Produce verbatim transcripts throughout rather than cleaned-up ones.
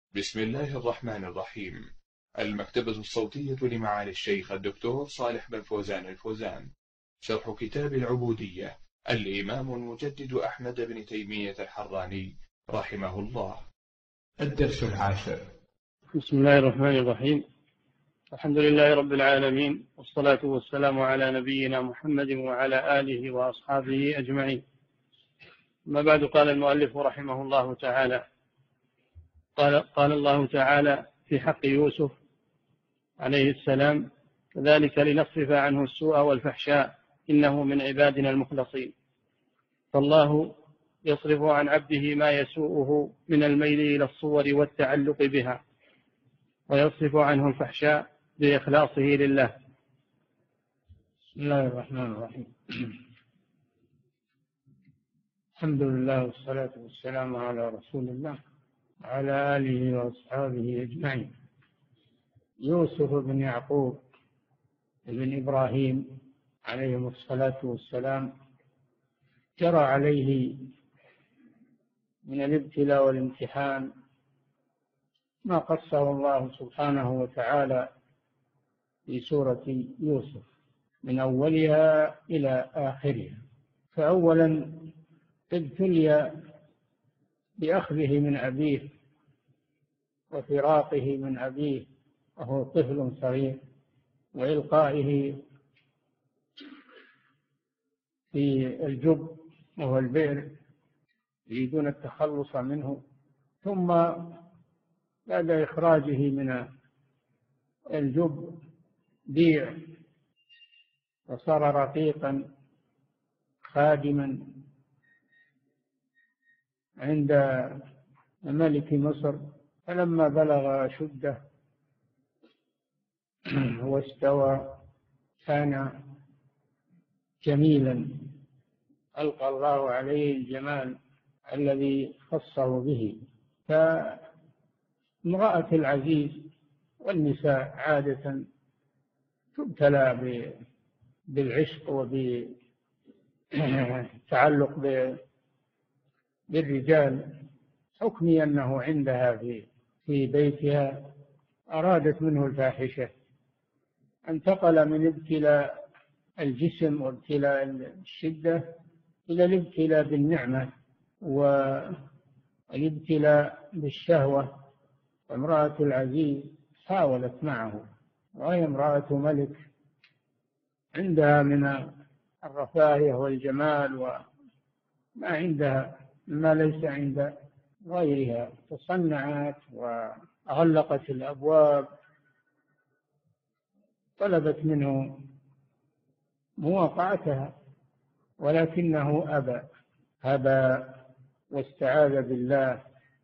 بسم الله الرحمن الرحيم. المكتبة الصوتية لمعالي الشيخ الدكتور صالح بن فوزان الفوزان. شرح كتاب العبودية الإمام المجدد أحمد بن تيمية الحراني رحمه الله. الدرس العاشر. بسم الله الرحمن الرحيم. الحمد لله رب العالمين، والصلاة والسلام على نبينا محمد وعلى آله وأصحابه أجمعين. ما بعد، قال المؤلف رحمه الله تعالى: قال, قال الله تعالى في حق يوسف عليه السلام: كذلك لنصرف عنه السوء والفحشاء إنه من عبادنا المخلصين. فالله يصرف عن عبده ما يسوءه من الميل إلى الصور والتعلق بها، ويصرف عنه الفحشاء بإخلاصه لله. بسم الله الرحمن الرحيم. الحمد لله والصلاة والسلام على رسول الله وعلى آله وأصحابه أجمعين. يوسف بن يعقوب بن إبراهيم عليهم الصلاة والسلام جرى عليه من الابتلاء والامتحان ما قصه الله سبحانه وتعالى في سورة يوسف من أولها إلى آخرها. فأولا ابتلي بأخذه من أبيه وفراقه من أبيه وهو طفل صغير، وإلقائه في الجب وهو البئر يريدون التخلص منه، ثم بعد إخراجه من الجب بيع وصار رقيقا خادما عند ملك مصر. فلما بلغ أشده واستوى كان جميلا، ألقى الله عليه الجمال الذي خصه به. فامرأة العزيز والنساء عادة تبتلى بالعشق وبالتعلق بالرجال، حكمي أنه عندها في في بيتها أرادت منه الفاحشة، انتقل من ابتلاء الجسم وابتلاء الشدة إلى الابتلاء بالنعمة والابتلاء بالشهوة. وامرأة العزيز حاولت معه، وهي امرأة ملك عندها من الرفاهية والجمال وما عندها ما ليس عند غيرها، تصنعت وأغلقت الأبواب، طلبت منه مواقعتها، ولكنه أبى أبى واستعاذ بالله.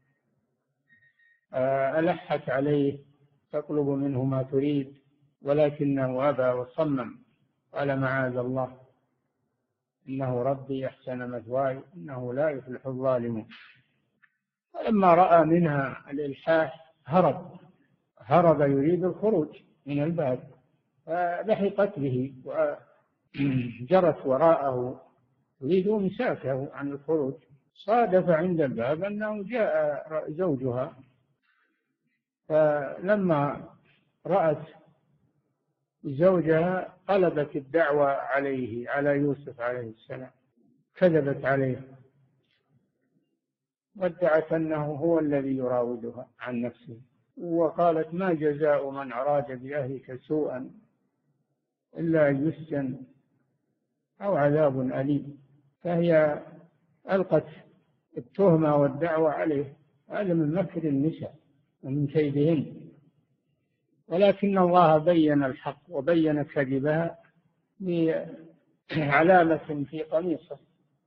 ألحت عليه تطلب منه ما تريد، ولكنه أبى وصمم، قال: معاذ الله، إنه ربي أحسن مثواي إنه لا يفلح الظالمون. فلما رأى منها الإلحاح هرب هرب يريد الخروج من الباب، فلحقت به وجرت وراءه تريد إمساكه عن الخروج. صادف عند الباب أنه جاء زوجها، فلما رأت زوجها قلبت الدعوة عليه على يوسف عليه السلام، كذبت عليه وادعت أنه هو الذي يراودها عن نفسه، وقالت: ما جزاء من أراد بأهلك سوءا إلا أن يسجن أو عذاب أليم. فهي ألقت التهمة والدعوة عليه. هذا من مكر النساء ومن كيدهن، ولكن الله بين الحق وبين كذبها بعلامة في قميصه،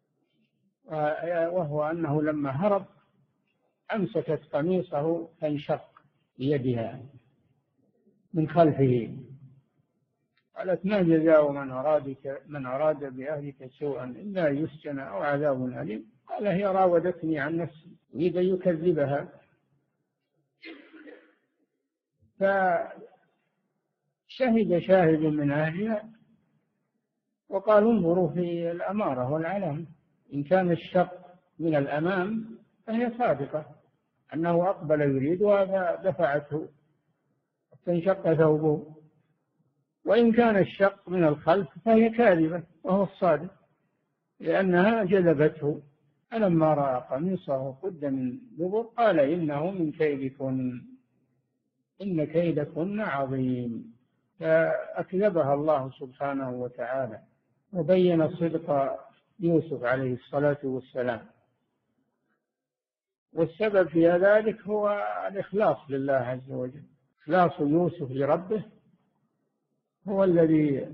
وهو أنه لما هرب أمسكت قميصه فانشق بيدها من خلفه. قالت: ما جزاء من أرادك من أراد بأهلك سوءا إلا يسجن أو عذاب أليم. قال: هي راودتني عن نفسي، يريد أن يكذبها. فشهد شاهد من أهلها وقالوا: انظروا في الأمارة والعلامة، إن كان الشق من الأمام فهي صادقة، أنه أقبل يريد ودفعته فانشق ثوبه. وإن كان الشق من الخلف فهي كاذبة وهو الصادق، لأنها جذبته. فلما رأى قميصه قد من دبر قال إنه من كيدكن، إن كيدكن عظيم. فأكذبها الله سبحانه وتعالى وبين صدق يوسف عليه الصلاة والسلام. والسبب في ذلك هو الإخلاص لله عز وجل. إخلاص يوسف لربه هو الذي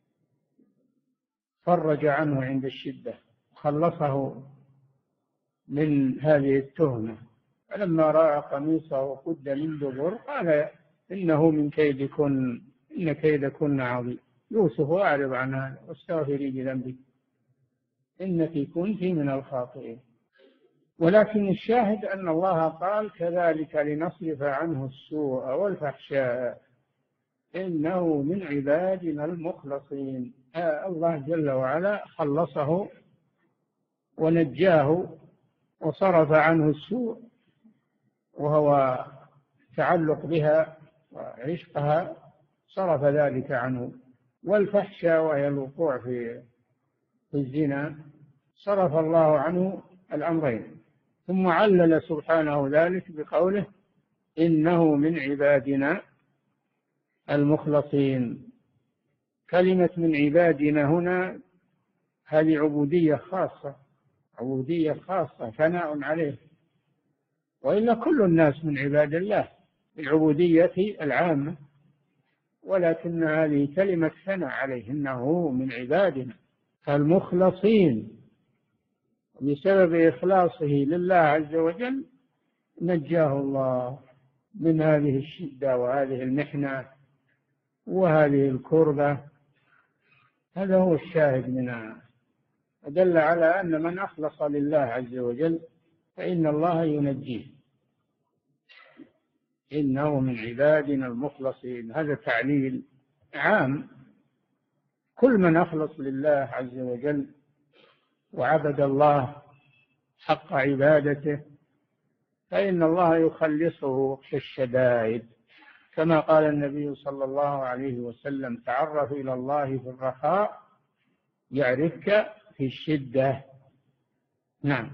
فرج عنه عند الشدة وخلصه من هذه التهمة. فلما رأى قميصه قد من دبر قال إنه من كيدكن، إن كيدكن عظيم. يوسف أعرض عن هذا واستغفري لذنبك إنك كنت من الخاطئين. ولكن الشاهد أن الله قال كذلك لنصرف عنه السوء والفحشاء إنه من عبادنا المخلصين. آه الله جل وعلا خلصه ونجاه وصرف عنه السوء وهو تعلق بها وعشقها، صرف ذلك عنه. والفحشاء وهي الوقوع في الزنا صرف الله عنه الأمرين. ثم علل سبحانه ذلك بقوله إنه من عبادنا المخلصين. كلمة من عبادنا هنا هذه عبودية خاصة، عبودية خاصة ثناء عليه، وإلا كل الناس من عباد الله العبودية العامة، ولكن هذه كلمة ثناء عليه إنه من عبادنا المخلصين. بسبب إخلاصه لله عز وجل نجاه الله من هذه الشدة وهذه المحنة وهذه الكربة. هذا هو الشاهد منها، دل على أن من أخلص لله عز وجل فإن الله ينجيه. إنه من عبادنا المخلصين، هذا تعليل عام. كل من أخلص لله عز وجل وعبد الله حق عبادته فإن الله يخلصه في الشدائد، كما قال النبي صلى الله عليه وسلم تعرف إلى الله في الرخاء يعرفك في الشدة. نعم.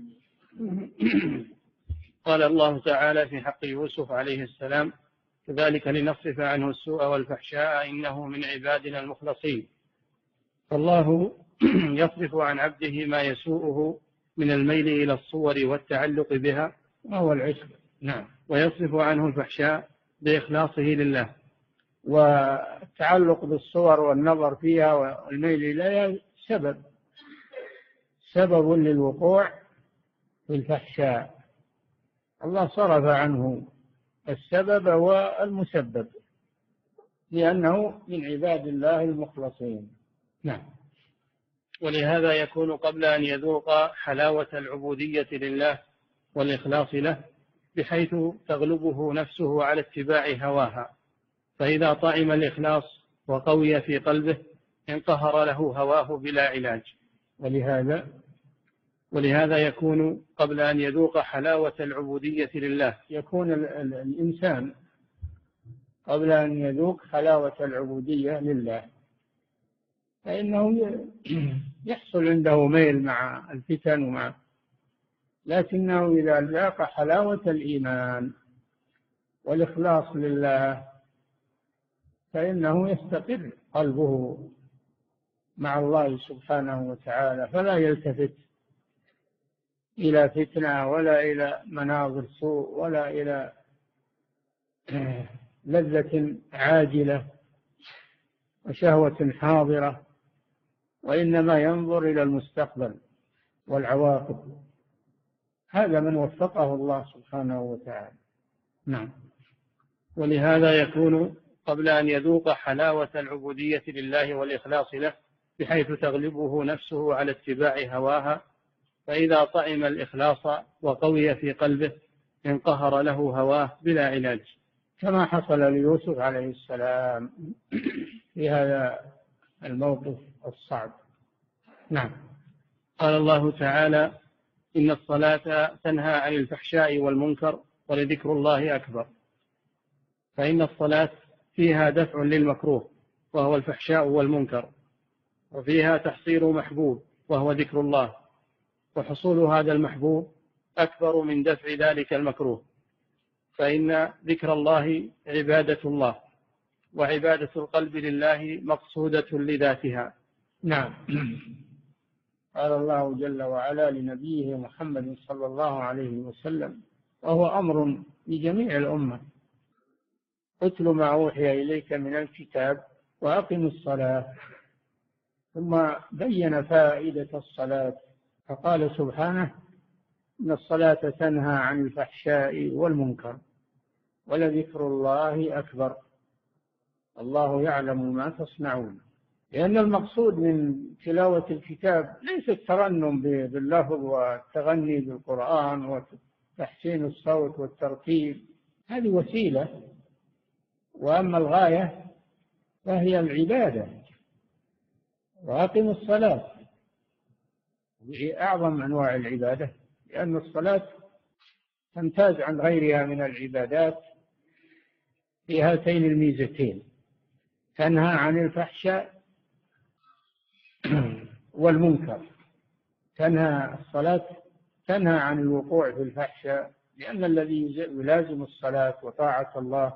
قال الله تعالى في حق يوسف عليه السلام كذلك لنصرف عنه السوء والفحشاء إنه من عبادنا المخلصين. فالله يصرف عن عبده ما يسوءه من الميل إلى الصور والتعلق بها وهو العشق. نعم. ويصرف عنه الفحشاء بإخلاصه لله، والتعلق بالصور والنظر فيها والميل إليها سبب سبب للوقوع في الفحشاء. الله صرف عنه السبب والمسبب لأنه من عباد الله المخلصين. نعم. ولهذا يكون قبل أن يذوق حلاوة العبودية لله والإخلاص له بحيث تغلبه نفسه على اتباع هواها، فإذا طعم الإخلاص وقوي في قلبه انقهر له هواه بلا علاج. ولهذا ولهذا يكون قبل أن يذوق حلاوة العبودية لله، يكون الإنسان قبل أن يذوق حلاوة العبودية لله فإنه يحصل عنده ميل مع الفتن ومع، لكنه إذا ذاق حلاوة الإيمان والإخلاص لله فإنه يستقر قلبه مع الله سبحانه وتعالى، فلا يلتفت إلى فتنة ولا إلى مناظر سوء ولا إلى لذة عاجلة وشهوة حاضرة، وإنما ينظر إلى المستقبل والعواقب. هذا من وفقه الله سبحانه وتعالى. نعم. ولهذا يكون قبل أن يذوق حلاوة العبودية لله والإخلاص له بحيث تغلبه نفسه على اتباع هواها، فإذا طعم الإخلاص وقوي في قلبه انقهر له هواه بلا علاج، كما حصل ليوسف عليه السلام في هذا الموقف الصعب. نعم. قال الله تعالى إن الصلاة تنهى عن الفحشاء والمنكر ولذكر الله أكبر. فإن الصلاة فيها دفع للمكروه وهو الفحشاء والمنكر، وفيها تحصيل محبوب وهو ذكر الله، وحصول هذا المحبوب أكبر من دفع ذلك المكروه، فإن ذكر الله عبادة الله، وعبادة القلب لله مقصودة لذاتها. نعم. قال الله جل وعلا لنبيه محمد صلى الله عليه وسلم، وهو أمر لجميع الأمة: اتل ما أوحي إليك من الكتاب وأقم الصلاة. ثم بين فائدة الصلاة فقال سبحانه: إن الصلاة تنهى عن الفحشاء والمنكر ولذكر الله أكبر الله يعلم ما تصنعون. لأن المقصود من تلاوة الكتاب ليس الترنم باللفظ والتغني بالقرآن وتحسين الصوت والترتيب، هذه وسيلة، وأما الغاية فهي العبادة. وأقم الصلاة هي أعظم أنواع العبادة، لأن الصلاة تمتاز عن غيرها من العبادات في هاتين الميزتين: تنهى عن الفحشاء والمنكر. تنهى الصلاة تنهى عن الوقوع في الفحشاء، لأن الذي يلازم الصلاة وطاعة الله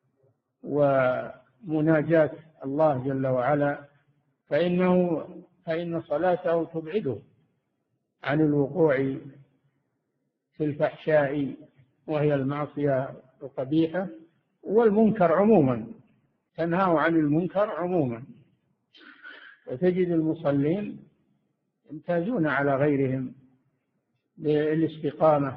ومناجاة الله جل وعلا فإنه فإن صلاته تبعده عن الوقوع في الفحشاء وهي المعصية القبيحة، والمنكر عموما، تنهى عن المنكر عموما. وتجد المصلين يمتازون على غيرهم بالاستقامة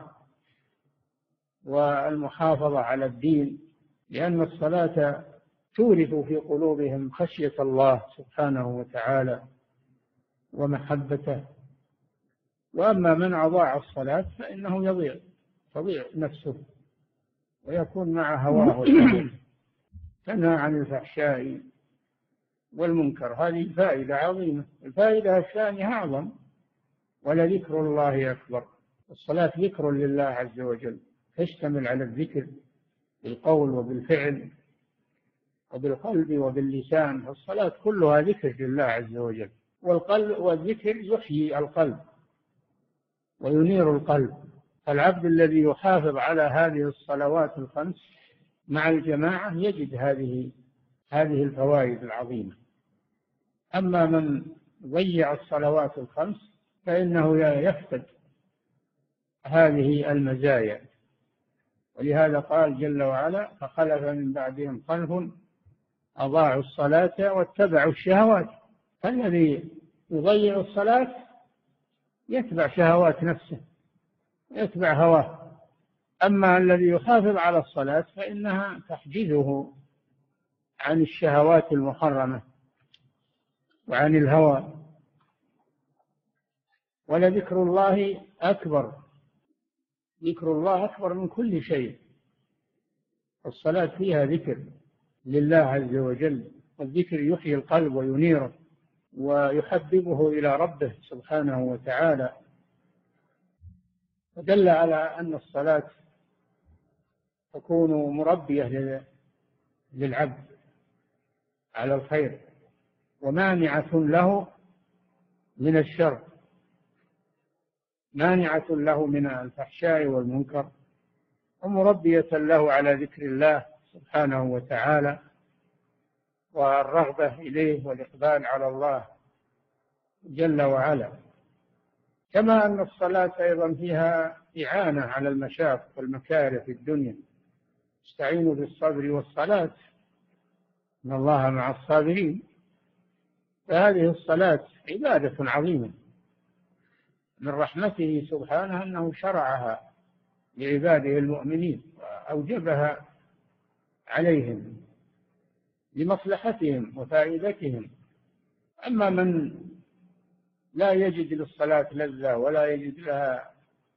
والمحافظة على الدين، لأن الصلاة تورث في قلوبهم خشية الله سبحانه وتعالى ومحبته. وأما من أضاع الصلاة فإنه يضيع تضيع نفسه ويكون مع هواه الحديث. تنهى عن الفحشاء والمنكر، هذه فائدة عظيمة. الفائدة الثانية أعظم: ولذكر الله أكبر. الصلاة ذكر لله عز وجل، تشتمل على الذكر بالقول وبالفعل وبالقلب وباللسان. الصلاة كلها ذكر لله عز وجل، والقلب والذكر يحيي القلب وينير القلب. فالعبد الذي يحافظ على هذه الصلوات الخمس مع الجماعة يجد هذه هذه الفوائد العظيمة. أما من ضيع الصلوات الخمس فإنه يفقد هذه المزايا. ولهذا قال جل وعلا: فخلف من بعدهم خلف أضاعوا الصلاة واتبعوا الشهوات. فالذي يضيع الصلاة يتبع شهوات نفسه، يتبع هواه. أما الذي يحافظ على الصلاة فإنها تحجزه عن الشهوات المحرمة وعن الهوى. ولذكر الله أكبر. ذكر الله أكبر من كل شيء. الصلاة فيها ذكر لله عز وجل، والذكر يحيي القلب وينيره ويحببه إلى ربه سبحانه وتعالى. فدل على أن الصلاة تكون مربية للعبد على الخير ومانعة له من الشر، مانعة له من الفحشاء والمنكر، ومربية له على ذكر الله سبحانه وتعالى والرغبة إليه والإقبال على الله جل وعلا. كما أن الصلاة أيضا فيها إعانة على المشاق والمكاره في الدنيا: استعينوا بالصبر والصلاة إن الله مع الصابرين. فهذه الصلاة عبادة عظيمة من رحمته سبحانه أنه شرعها لعباده المؤمنين وأوجبها عليهم لمصلحتهم وفائدتهم. أما من لا يجد للصلاة لذة ولا يجد لها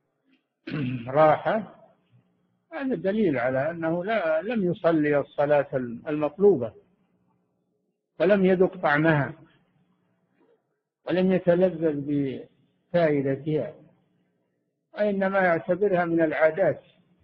راحة، هذا دليل على أنه لا لم يصلي الصلاة المطلوبة ولم يذق طعمها ولم يتلذذ بفائدتها. وإنما يعتبرها من العادات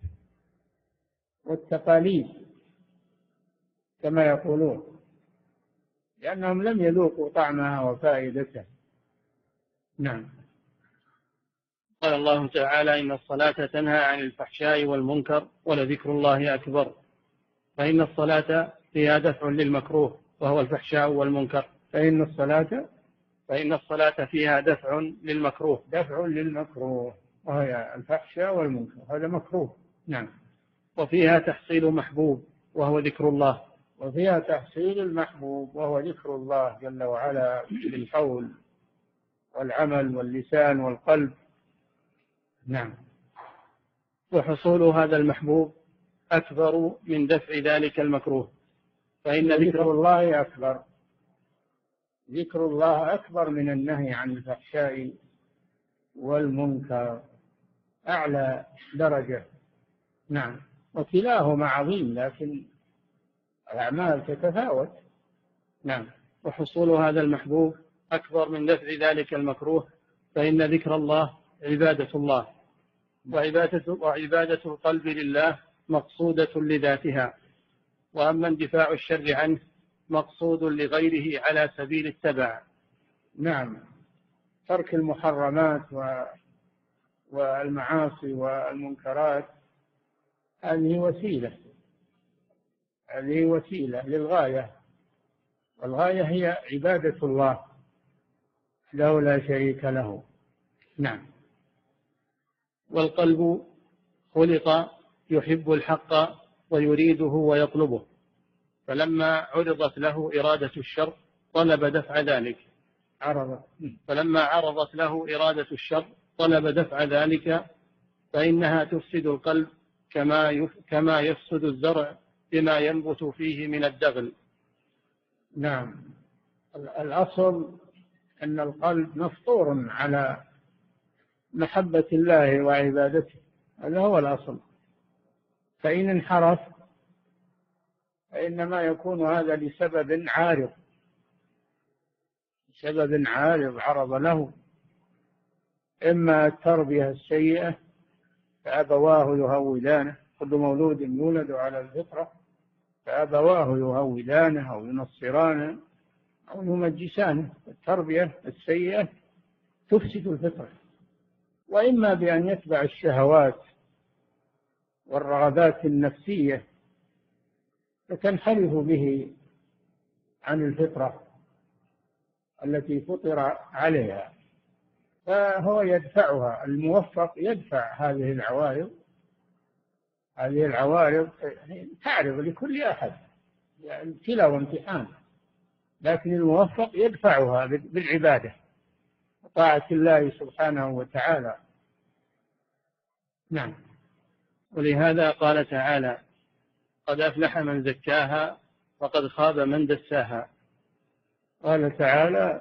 والتقاليد كما يقولون، لأنهم لم يذوقوا طعمها وفائدتها. نعم. قال الله تعالى: إن الصلاة تنهى عن الفحشاء والمنكر ولذكر الله أكبر. فإن الصلاة فيها دفع للمكروه وهو الفحشاء والمنكر. فإن الصلاة فإن الصلاة فيها دفع للمكروه دفع للمكروه وهي الفحشاء والمنكر، هذا مكروه. نعم. وفيها تحصيل محبوب وهو ذكر الله. وفيها تحصيل المحبوب وهو ذكر الله جل وعلا بالقول والعمل واللسان والقلب. نعم. وحصول هذا المحبوب أكبر من دفع ذلك المكروه، فإن ذكر الله أكبر. ذكر الله أكبر من النهي عن الفحشاء والمنكر، أعلى درجة. نعم. وكلاهما عظيم لكن الأعمال تتفاوت. نعم. وحصول هذا المحبوب أكبر من دفع ذلك المكروه، فإن ذكر الله عبادة الله، وعبادة, وعبادة القلب لله مقصودة لذاتها، وأما اندفاع الشر عنه مقصود لغيره على سبيل التبع. نعم. ترك المحرمات والمعاصي والمنكرات هذه وسيلة هذه وسيلة للغاية، والغاية هي عبادة الله له لا شريك له. نعم. والقلب خلق يحب الحق ويريده ويطلبه، فلما عرضت له إرادة الشر طلب دفع ذلك عرضت فلما عرضت له إرادة الشر طلب دفع ذلك، فإنها تفسد القلب كما كما يفسد الزرع بما ينبت فيه من الدغل. نعم. الأصل أن القلب مفطور على محبة الله وعبادته، هذا هو الأصل. فإن انحرف فإنما يكون هذا لسبب عارض سبب عارض عرض له، إما التربية السيئة فأبواه يهودانه، كل مولود يولد على الفطرة فأبواه يهودانه أو ينصرانه أو يمجسانه. التربية السيئة تفسد الفطرة. وإما بأن يتبع الشهوات والرغبات النفسية فتنحرف به عن الفطرة التي فطر عليها، فهو يدفعها. الموفق يدفع هذه العوارض هذه العوارض تعرض لكل أحد، يعني ابتلاء وامتحان، لكن الموفق يدفعها بالعبادة وطاعة الله سبحانه وتعالى. نعم. ولهذا قال تعالى: قد أفلح من زكاها وقد خاب من دساها. قال تعالى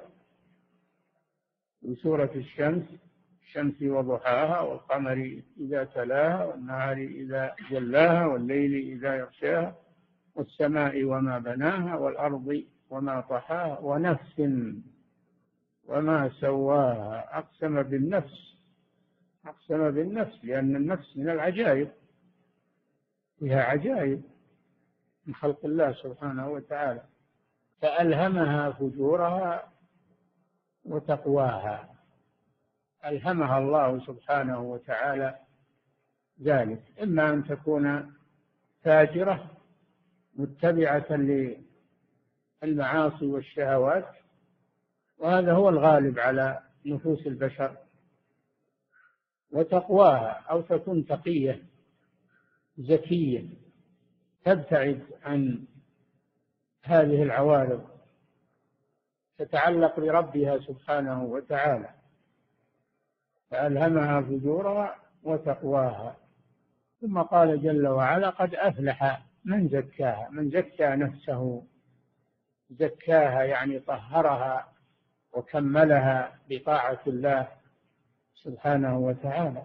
في سورة الشمس: الشمس وضحاها والقمر إذا تلاها والنهار إذا جلاها والليل إذا يغشاها والسماء وما بناها والأرض وما طحاها ونفس وما سواها. أقسم بالنفس أقسم بالنفس لأن النفس من العجائب، فيها عجائب من خلق الله سبحانه وتعالى. فألهمها فجورها وتقواها، ألهمها الله سبحانه وتعالى ذلك، إما أن تكون فاجرة متبعة للمعاصي والشهوات، وهذا هو الغالب على نفوس البشر، وتقواها، أو تكون تقية زكية تبتعد عن هذه العوارض، تتعلق بربها سبحانه وتعالى. فألهمها فجورها وتقواها. ثم قال جل وعلا: قد أفلح من زكاها. من زكى نفسه، زكاها يعني طهرها وكملها بطاعة الله سبحانه وتعالى.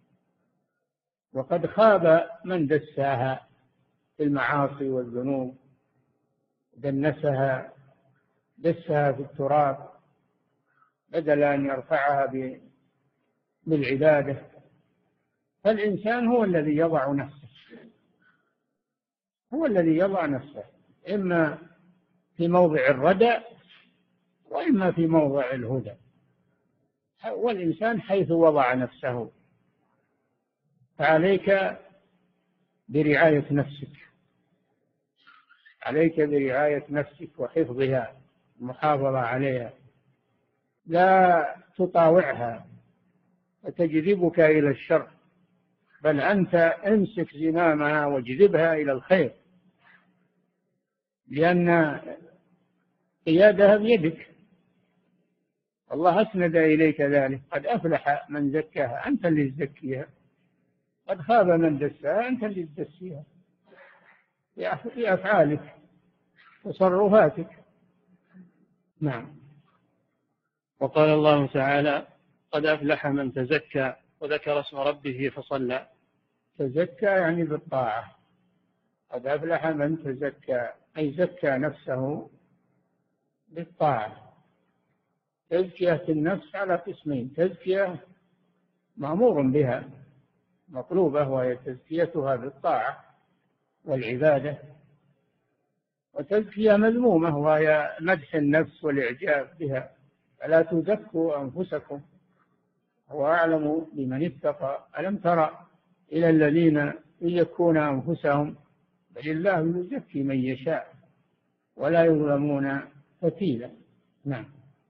وقد خاب من دساها في المعاصي والذنوب، دنسها دسها في التراب بدل أن يرفعها بالعبادة فالإنسان هو الذي يضع نفسه، هو الذي يضع نفسه، إما في موضع الردى وإما في موضع الهدى، والإنسان حيث وضع نفسه. فعليك برعاية نفسك، عليك برعاية نفسك وحفظها، المحافظة عليها، لا تطاوعها فتجذبك إلى الشر، بل أنت امسك زمامها واجذبها إلى الخير، لأن قيادها بيدك. الله أسند إليك ذلك، قد أفلح من زكاها، أنت اللي تزكيها، قد خاب من دساها، أنت اللي تدسيها في أفعالك تصرفاتك. نعم. وقال الله تعالى: قد أفلح من تزكى وذكر اسم ربه فصلى. تزكى يعني بالطاعة، قد أفلح من تزكى أي زكى نفسه بالطاعة. تزكية النفس على قسمين: تزكية مأمور بها مطلوبة وهي تزكيتها بالطاعة والعبادة، وتزكية مذمومة وهي مدح النفس والإعجاب بها. فلا تزكوا أنفسكم هو أعلم بمن اتقى. ألم تر إلى الذين يزكون أنفسهم بل الله يزكي من يشاء ولا يظلمون فتيلا. نعم.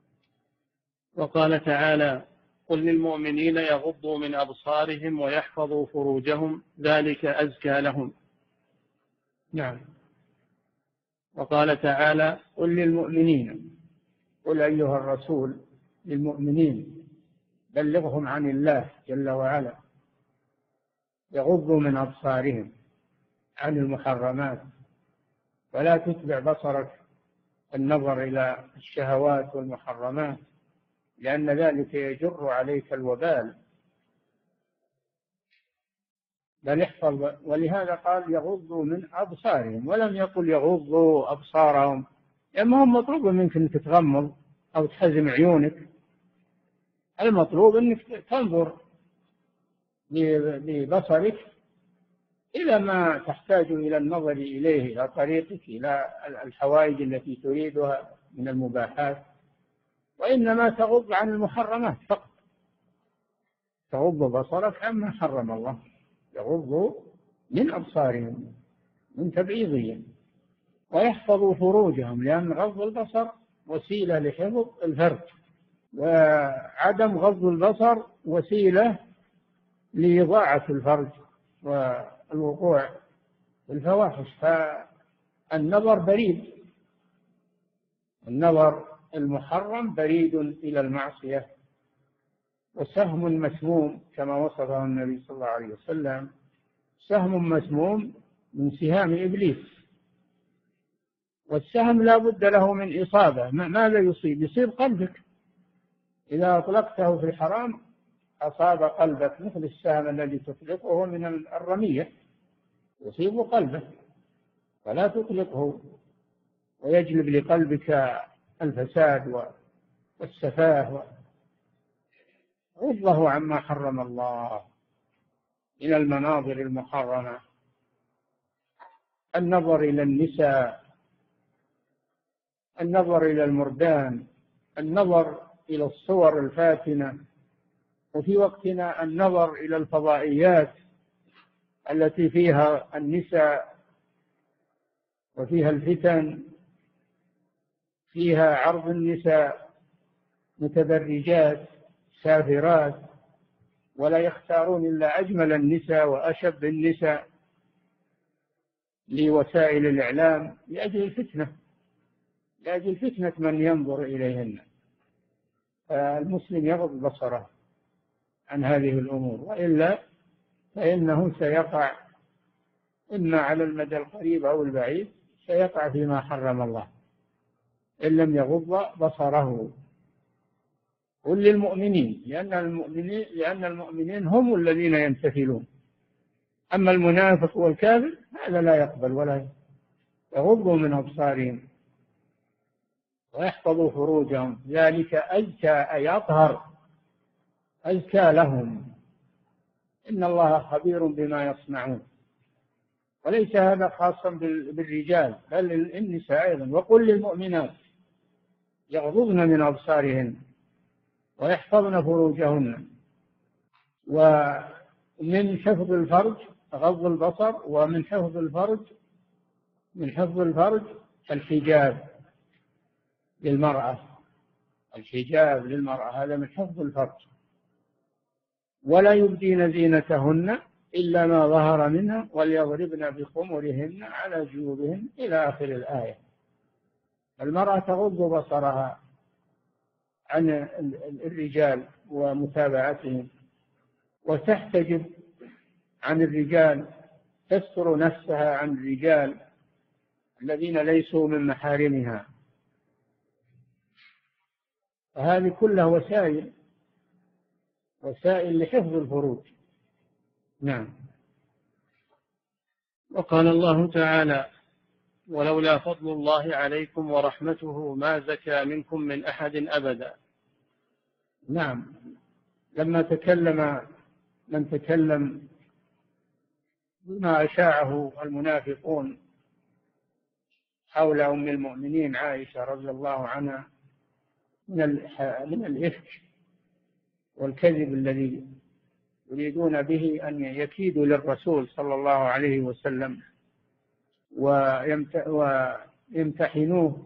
وقال تعالى: قل للمؤمنين يغضوا من أبصارهم ويحفظوا فروجهم ذلك أزكى لهم. نعم. وقال تعالى: قل للمؤمنين، قل أيها الرسول للمؤمنين بلغهم عن الله جل وعلا يغضوا من أبصارهم عن المحرمات، ولا تتبع بصرك النظر إلى الشهوات والمحرمات، لأن ذلك يجر عليك الوبال، بل احفظ. ولهذا قال يغضوا من أبصارهم ولم يقل يغضوا أبصارهم، لأنه مطلوب منك أنك تغمض أو تحزم عيونك، المطلوب أنك تنظر ببصرك إلى ما تحتاج إلى النظر إليه، إلى طريقك، إلى الحوائج التي تريدها من المباحات، وإنما تغض عن المحرمات فقط، تغض بصرك عما حرم الله. يغضوا من أبصارهم من تبعيضهم ويحفظوا فروجهم، لأن غض البصر وسيلة لحفظ الفرج، وعدم غض البصر وسيلة لإضاعة الفرج والوقوع في الفواحش. فالنظر بريد، النظر المحرم بريد إلى المعصية، وسهم مسموم كما وصفه النبي صلى الله عليه وسلم، سهم مسموم من سهام إبليس، والسهم لا بد له من إصابة. ماذا يصيب؟ يصيب قلبك، إذا أطلقته في الحرام أصاب قلبك، مثل السهم الذي تطلقه من الرمية يصيب قلبك، فلا تطلقه ويجلب لقلبك الفساد والسفاه. غضه عما حرم الله من المناظر المحرمة، النظر إلى النساء، النظر إلى المردان، النظر إلى الصور الفاتنة، وفي وقتنا النظر إلى الفضائيات التي فيها النساء وفيها الفتن، فيها عرض النساء متبرجات سافرات، ولا يختارون إلا أجمل النساء وأشب النساء لوسائل الإعلام لأجل الفتنة، لأجل فتنة من ينظر إليهن. فالمسلم يغض بصره عن هذه الأمور، وإلا فإنه سيقع إما على المدى القريب أو البعيد سيقع فيما حرم الله إن لم يغض بصره. قل للمؤمنين، لأن المؤمنين لأن المؤمنين هم الذين يمتثلون، أما المنافق والكافر هذا لا يقبل ولا يغضوا من أبصارهم ويحفظوا فروجهم ذلك أزكى أي أطهر، أزكى لهم. إن الله خبير بما يصنعون. وليس هذا خاصا بالرجال بل النساء أيضا. وقل للمؤمنات يغضضن من أبصارهن ويحفظن فروجهن. ومن حفظ الفرج غض البصر، ومن حفظ الفرج من حفظ الفرج الحجاب للمرأة. الحجاب للمرأة هذا من حفظ الفرج. ولا يبدين زينتهن إلا ما ظهر منها وليضربن بخمرهن على جيوبهن إلى آخر الآية. المرأة تغض بصرها عن الرجال ومتابعتهم، وتحتجب عن الرجال، تستر نفسها عن الرجال الذين ليسوا من محارمها. فهذه كلها وسائل وسائل لحفظ الفروج. نعم. وقال الله تعالى: ولولا فضل الله عليكم ورحمته ما زكى منكم من أحد أبدا. نعم. لما تكلم من تكلم بما أشاعه المنافقون حول أم المؤمنين عائشة رضي الله عنها من الإفك والكذب الذي يريدون به أن يكيدوا للرسول صلى الله عليه وسلم ويمتحنوه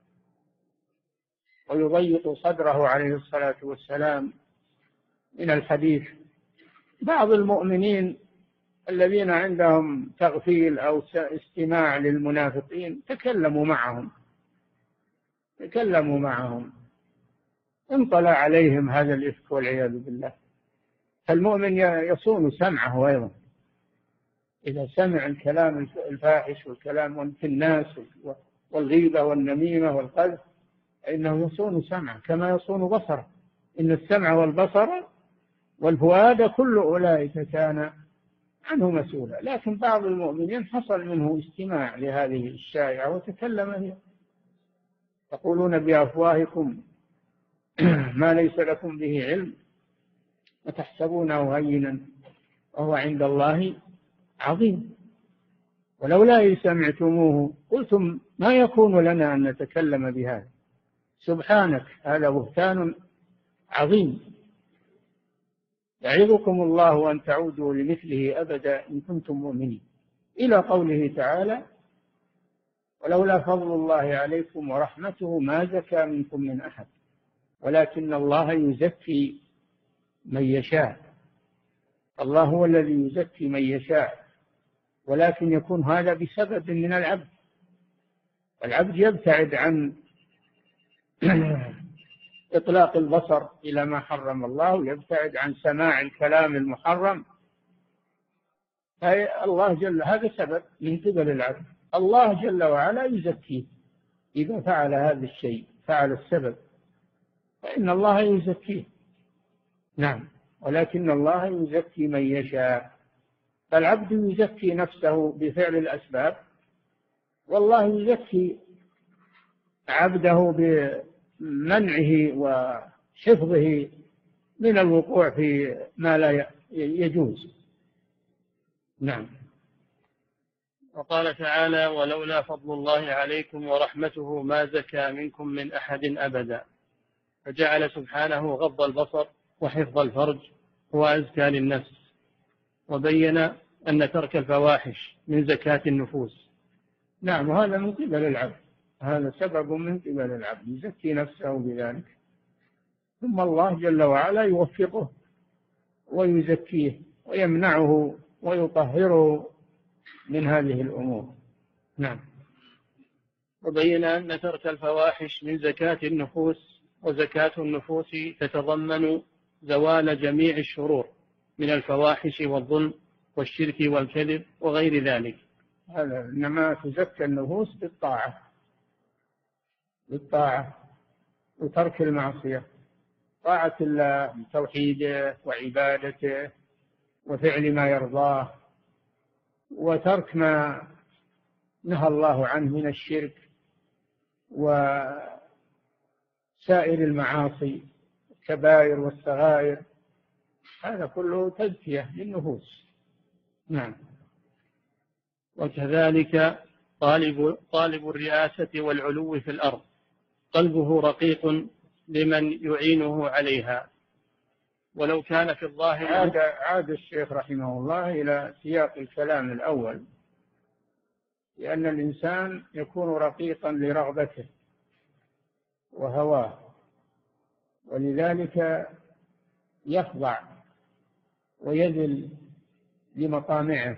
ويضيقوا صدره عليه الصلاة والسلام من الحديث. بعض المؤمنين الذين عندهم تغفيل أو استماع للمنافقين تكلموا معهم تكلموا معهم انطلع عليهم هذا الإفك والعياذ بالله. فالمؤمن يصون سمعه أيضا إذا سمع الكلام الفاحش والكلام في الناس والغيبة والنميمة والقذف إنه يصون سمعه كما يصون بصره. إن السمع والبصر والفؤاد كل أولئك كان عنه مسؤولا. لكن بعض المؤمنين حصل منه استماع لهذه الشائعة وتكلم هي. تقولون بأفواهكم ما ليس لكم به علم وتحسبونه هينا وهو عند الله عظيم. ولولا إذ سمعتموه قلتم ما يكون لنا أن نتكلم بهذا سبحانك هذا بهتان عظيم. يعظكم الله أن تعودوا لمثله أبدا إن كنتم مؤمنين. إلى قوله تعالى: ولولا فضل الله عليكم ورحمته ما زكى منكم من أحد ولكن الله يزكي من يشاء. الله هو الذي يزكي من يشاء، ولكن يكون هذا بسبب من العبد. العبد يبتعد عن إطلاق البصر إلى ما حرم الله، يبتعد عن سماع الكلام المحرم. الله جل هذا سبب من قبل العبد. الله جل وعلا يزكيه إذا فعل هذا الشيء، فعل السبب، فإن الله يزكيه. نعم. ولكن الله يزكي من يشاء. فالعبد يزكي نفسه بفعل الأسباب، والله يزكي عبده بمنعه وحفظه من الوقوع في ما لا يجوز. نعم. وقال تعالى: ولولا فضل الله عليكم ورحمته ما زكى منكم من أحد أبدا. فجعل سبحانه غض البصر وحفظ الفرج هو أزكى للنفس، وبين أن ترك الفواحش من زكاة النفوس. نعم. وهذا من قبل العبد، هذا سبب من قبل العبد يزكي نفسه بذلك، ثم الله جل وعلا يوفقه ويزكيه ويمنعه ويطهره من هذه الأمور. نعم. وبين أن ترك الفواحش من زكاة النفوس، وزكاة النفوس تتضمن زوال جميع الشرور من الفواحش والظلم والشرك والكذب وغير ذلك. هذا إنما تزكى النفوس بالطاعة بالطاعة وترك المعصية، طاعة الله بتوحيده وعبادته وفعل ما يرضاه، وترك ما نهى الله عنه من الشرك وسائر المعاصي الكبائر والصغائر. هذا كله تزكية للنفوس. نعم. وكذلك طالب, طالب الرئاسة والعلو في الأرض قلبه رقيق لمن يعينه عليها ولو كان في الظاهر. عاد, عاد الشيخ رحمه الله إلى سياق الكلام الأول، لأن الإنسان يكون رقيقا لرغبته وهواه، ولذلك يخضع ويذل لمطامعه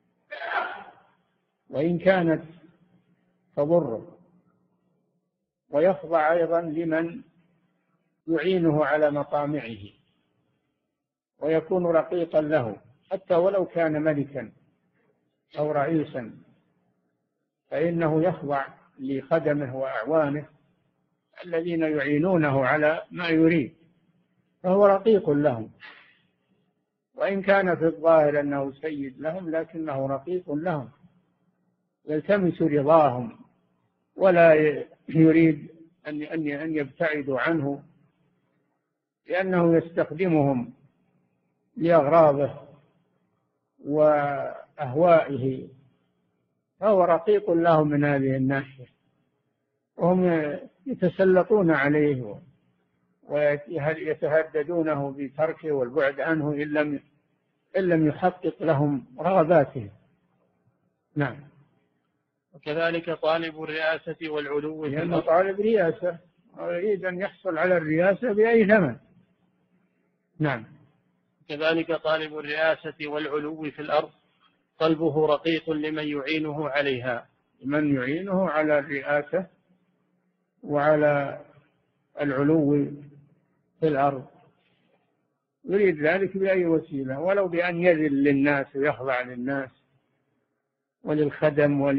وإن كانت تضره، ويخضع أيضا لمن يعينه على مطامعه ويكون رقيقا له حتى ولو كان ملكا أو رئيسا، فإنه يخضع لخدمه وأعوانه الذين يعينونه على ما يريد، فهو رقيق لهم، وإن كان في الظاهر أنه سيد لهم لكنه رقيق لهم، يلتمس رضاهم ولا يريد أن يبتعدوا عنه، لأنه يستخدمهم لأغراضه وأهوائه، فهو رقيق لهم من هذه الناحية، وهم يتسلطون عليه ويتهددونه بتركه والبعد عنه إن لم إن لم يحقق لهم رغباتهم. نعم. وكذلك طالب الرئاسة والعلو في لأنه طالب رئاسة ويريد أن يحصل على الرئاسة بأي ثمن. نعم. كذلك طالب الرئاسة والعلو في الأرض قلبه رقيق لمن يعينه عليها، من يعينه على الرئاسة وعلى العلو في الأرض، يريد ذلك بأي وسيلة، ولو بأن يذل للناس ويخضع للناس وللخدم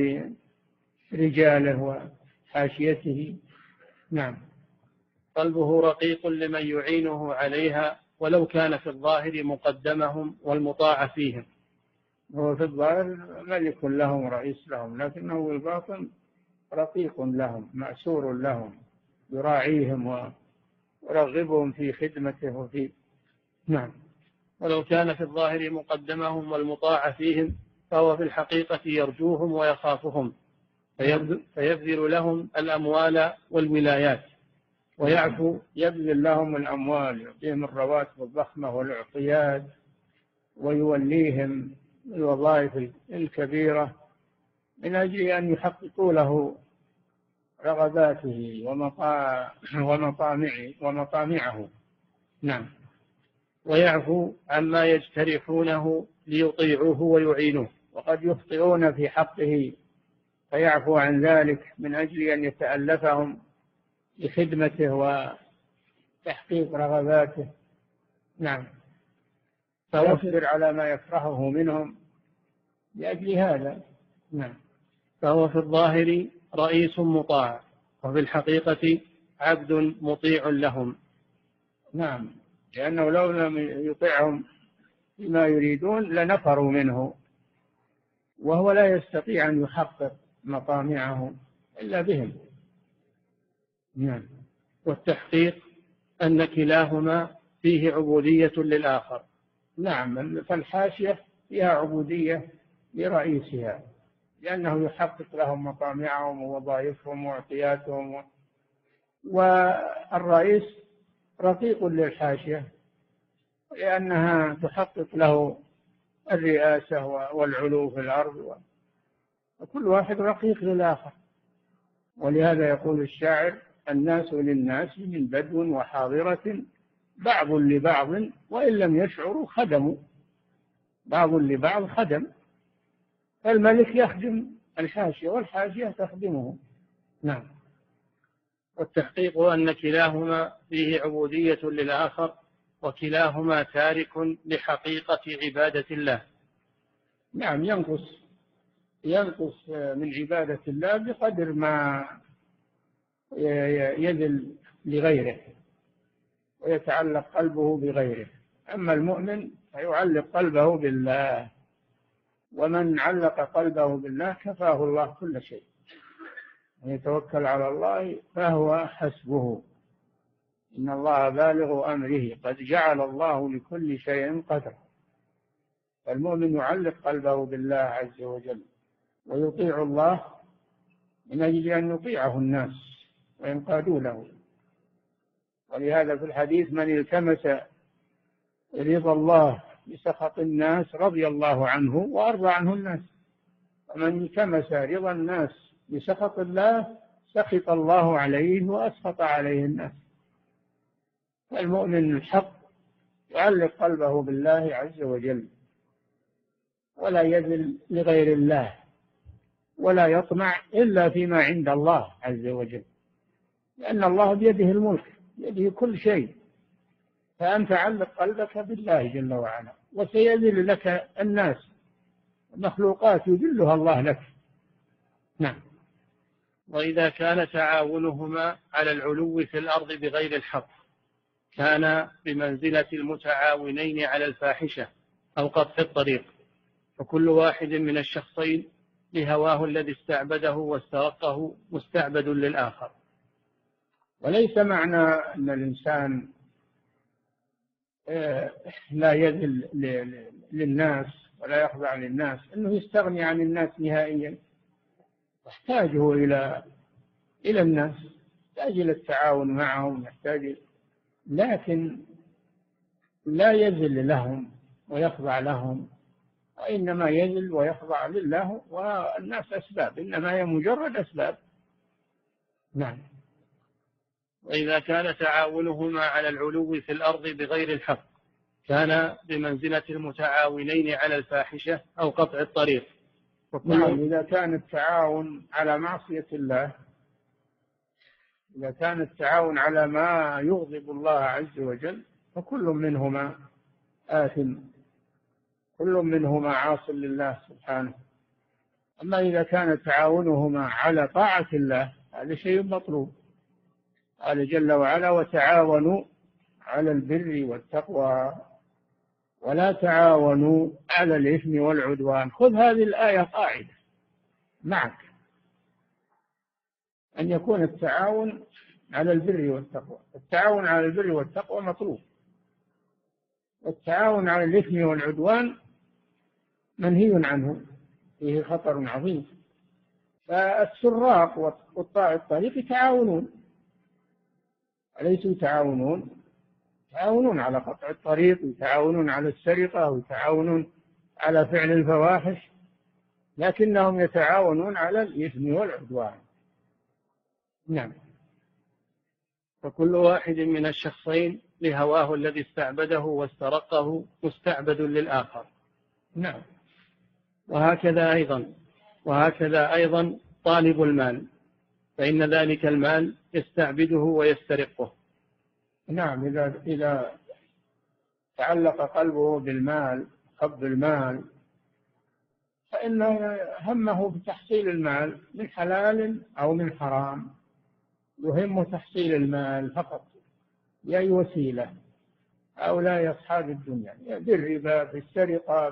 ولرجاله وحاشيته. نعم. قلبه رقيق لمن يعينه عليها ولو كان في الظاهر مقدمهم والمطاع فيهم. هو في الظاهر ملك لهم رئيس لهم، لكنه الباطن رقيق لهم مأسور لهم، يراعيهم ويرغبهم في خدمته وفي. نعم. ولو كان في الظاهر مقدمهم والمطاع فيهم فهو في الحقيقة يرجوهم ويخافهم، فيبذل لهم الأموال والولايات ويعفو. يبذل لهم الأموال، يعطيهم الرواتب الضخمة والعطيات، ويوليهم الوظائف الكبيرة من أجل أن يحققوا له رغباته ومطامعه ومطامعه. نعم. ويعفو عما يجترحونه ليطيعوه ويعينوه، وقد يخطئون في حقه فيعفو عن ذلك من أجل أن يتألفهم لخدمته وتحقيق رغباته. نعم. فيصبر على ما يكرهه منهم لأجل هذا. نعم. فهو في الظاهر رئيس مطاع وفي الحقيقة عبد مطيع لهم. نعم. لأنه لو لم يطيعهم بما يريدون لنفروا منه، وهو لا يستطيع أن يحقق مطامعه إلا بهم. نعم. والتحقيق أن كلاهما فيه عبودية للآخر. نعم. فالحاشية فيها عبودية لرئيسها، لأنه يحقق لهم مطامعهم ووظائفهم واعطياتهم، والرئيس رقيق للحاشية لأنها تحقق له الرئاسة والعلو في الأرض، وكل واحد رقيق للآخر. ولهذا يقول الشاعر: الناس للناس من بدو وحاضرة بعض لبعض وإن لم يشعروا خدموا. بعض لبعض خدم، فالملك يخدم الحاشية والحاشية تخدمه. نعم. والتحقيق أن كلاهما فيه عبودية للآخر وكلاهما تارك لحقيقة عبادة الله. نعم. ينقص ينقص من عبادة الله بقدر ما يذل لغيره ويتعلق قلبه بغيره. أما المؤمن فيعلق قلبه بالله، ومن علق قلبه بالله كفاه الله كل شيء، يتوكل على الله فهو حسبه. إن الله بالغ أمره قد جعل الله لكل شيء قدرا. فالمؤمن يعلق قلبه بالله عز وجل ويطيع الله من أجل أن يطيعه الناس وينقادوا له. ولهذا في الحديث من التمس رضا الله بسخط الناس رضي الله عنه وأرضى عنه الناس، ومن التمس رضا الناس بسخط الله سخط الله عليه وأسخط عليه الناس. فالمؤمن الحق يعلق قلبه بالله عز وجل ولا يذل لغير الله ولا يطمع إلا فيما عند الله عز وجل، لأن الله بيده الملك، بيده كل شيء. فأنت علق قلبك بالله جل وعلا، وسيذل لك الناس، مخلوقات يذلها الله لك. نعم. وإذا كان تعاونهما على العلو في الأرض بغير الحق كان بمنزلة المتعاونين على الفاحشة أو قطع الطريق، فكل واحد من الشخصين لهواه الذي استعبده واسترقه مستعبد للآخر. وليس معنى أن الإنسان لا يذل للناس ولا يخضع للناس أنه يستغني عن الناس نهائيا، يحتاجه إلى إلى الناس، يحتاج إلى التعاون معهم، يحتاج، لكن لا يذل لهم ويخضع لهم، وإنما يذل ويخضع لله، والناس أسباب، إنما هي مجرد أسباب. نعم. وإذا كان تعاونهما على العلو في الأرض بغير الحق كان بمنزلة المتعاونين على الفاحشة أو قطع الطريق. نعم. إذا كان التعاون على معصية الله، إذا كان التعاون على ما يغضب الله عز وجل فكل منهما آثم، كل منهما عاص لله سبحانه. أما إذا كان تعاونهما على طاعة الله هذا شيء مطلوب. قال جل وعلا: وتعاونوا على البر والتقوى ولا تعاونوا على الإثم والعدوان. خذ هذه الآية قاعدة معك، أن يكون التعاون على البر والتقوى. التعاون على البر والتقوى مطلوب، والتعاون على الإثم والعدوان منهي عنه، فيه خطر عظيم. فالسراق وقطاع الطريق يتعاونون، أليسوا يتعاونون؟ يتعاونون على قطع الطريق، يتعاونون على السرقة، ويتعاونون على فعل الفواحش، لكنهم يتعاونون على الإثم والعدوان. نعم. فكل واحد من الشخصين لهواه الذي استعبده واسترقه مستعبد للآخر. نعم. وهكذا أيضا وهكذا أيضا طالب المال، فإن ذلك المال يستعبده ويسترقه. نعم. إذا إذا تعلق قلبه بالمال، حب المال، فإن همه بتحصيل المال من حلال أو من حرام، يهمه تحصيل المال فقط بأي وسيلة. هؤلاء أصحاب الدنيا، بالربا، بالسرقة،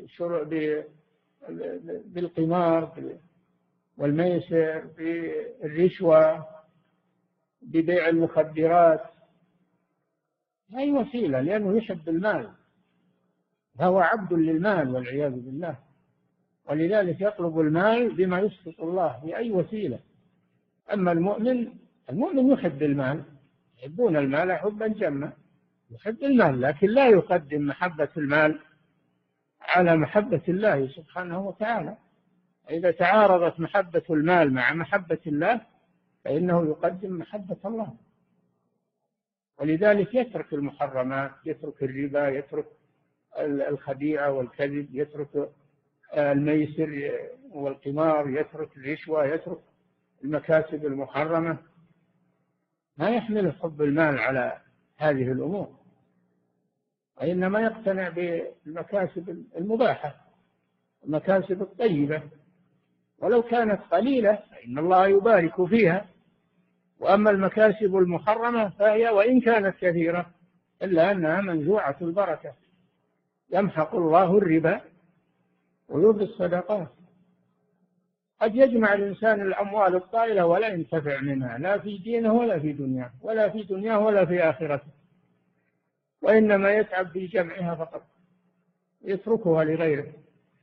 بالقمار والميسر، بالرشوة، ببيع المخدرات، أي وسيلة، لأنه يحب المال، فهو عبد للمال والعياذ بالله، ولذلك يطلب المال بما يسخط الله بأي وسيلة. أما المؤمن المؤمن يحب المال، يحبون المال حبا جما، يحب المال، لكن لا يقدم محبة المال على محبة الله سبحانه وتعالى. إذا تعارضت محبة المال مع محبة الله فإنه يقدم محبة الله، ولذلك يترك المحرمات، يترك الربا، يترك الخديعة والكذب، يترك الميسر والقمار، يترك الرشوة، يترك المكاسب المحرمة. ما يحمل حب المال على هذه الأمور، وإنما يقتنع بالمكاسب المباحة، المكاسب الطيبة، ولو كانت قليلة فإن الله يبارك فيها. وأما المكاسب المحرمة فهي وإن كانت كثيرة إلا أنها منزوعة البركة، يمحق الله الربا ويربي الصدقات. قد يجمع الإنسان الأموال الطائلة ولا ينتفع منها، لا في دينه ولا في دنياه، ولا في دنياه ولا في آخرته، وإنما يتعب في جمعها فقط يتركها لغيره.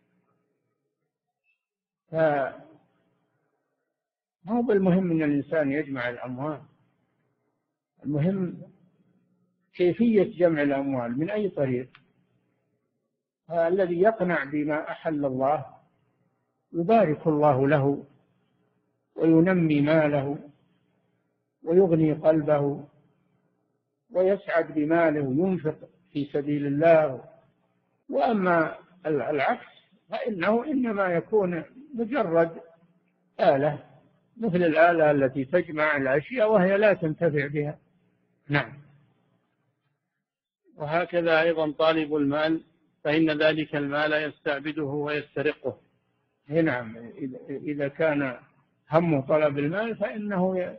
فما هو المهم أن الإنسان يجمع الأموال، المهم كيفية جمع الأموال من أي طريق. الذي يقنع بما أحل الله يبارك الله له وينمي ماله ويغني قلبه ويسعد بماله وينفق في سبيل الله. وأما العكس فإنه إنما يكون مجرد آلة، مثل الآلة التي تجمع الأشياء وهي لا تنتفع بها. نعم. وهكذا أيضا طالب المال، فإن ذلك المال يستعبده ويسترقه. نعم، إذا كان هم طلب المال فإنه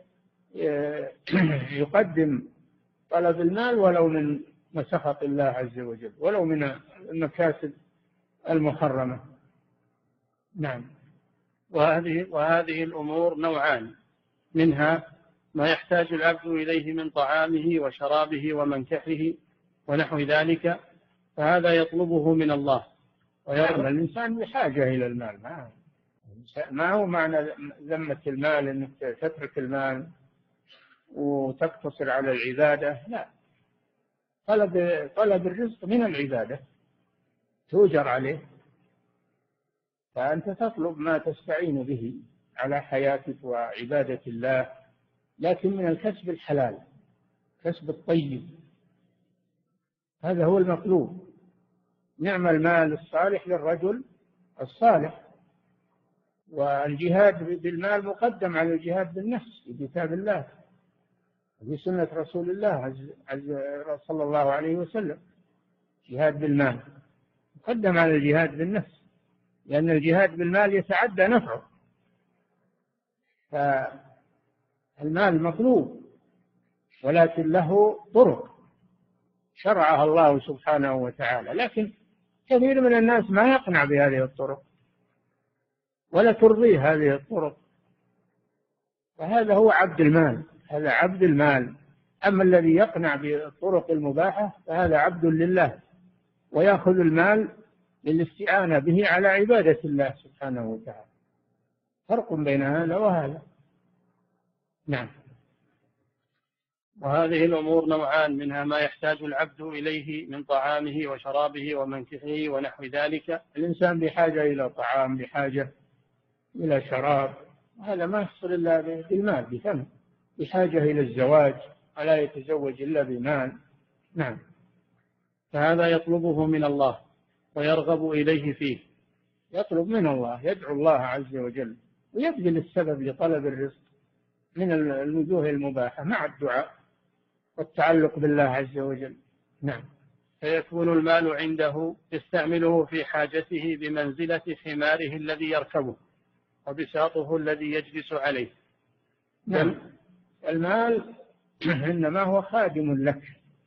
يقدم طلب المال ولو من مسخط الله عز وجل، ولو من المكاسب المحرمة. نعم. وهذه, وهذه الأمور نوعان، منها ما يحتاج العبد إليه من طعامه وشرابه ومنكحه ونحو ذلك، فهذا يطلبه من الله. ويرغب الإنسان بحاجة إلى المال، ما, ما هو معنى ذمة المال أنك تترك المال وتقتصر على العبادة، لا. طلب, طلب الرزق من العبادة توجر عليه، فأنت تطلب ما تستعين به على حياتك وعبادة الله، لكن من الكسب الحلال، كسب الطيب، هذا هو المطلوب. نعم المال الصالح للرجل الصالح، والجهاد بالمال مقدم على الجهاد بالنفس في كتاب الله في سنة رسول الله صلى الله عليه وسلم. جهاد بالمال مقدم على الجهاد بالنفس، لأن الجهاد بالمال يتعدى نفعه، فالمال مطلوب ولكن له طرق شرعها الله سبحانه وتعالى، لكن كثير من الناس ما يقنع بهذه الطرق ولا ترضيه هذه الطرق، فهذا هو عبد المال، هذا عبد المال. أما الذي يقنع بالطرق المباحة فهذا عبد لله، ويأخذ المال للاستعانة به على عبادة الله سبحانه وتعالى. فرق بين هذا وهذا. نعم. وهذه الأمور نوعان، منها ما يحتاج العبد إليه من طعامه وشرابه ومنكحه ونحو ذلك. الإنسان بحاجة إلى طعام، بحاجة إلى شراب، هذا ما يحصل إلا بالمال بثمن. بحاجة إلى الزواج، ولا يتزوج إلا بمال. نعم. فهذا يطلبه من الله ويرغب إليه فيه، يطلب من الله، يدعو الله عز وجل ويبذل السبب لطلب الرزق من الوجوه المباحة مع الدعاء والتعلق بالله عز وجل. نعم. فيكون المال عنده يستعمله في حاجته بمنزلة حماره الذي يركبه وبساطه الذي يجلس عليه. نعم. المال إنما هو خادم لك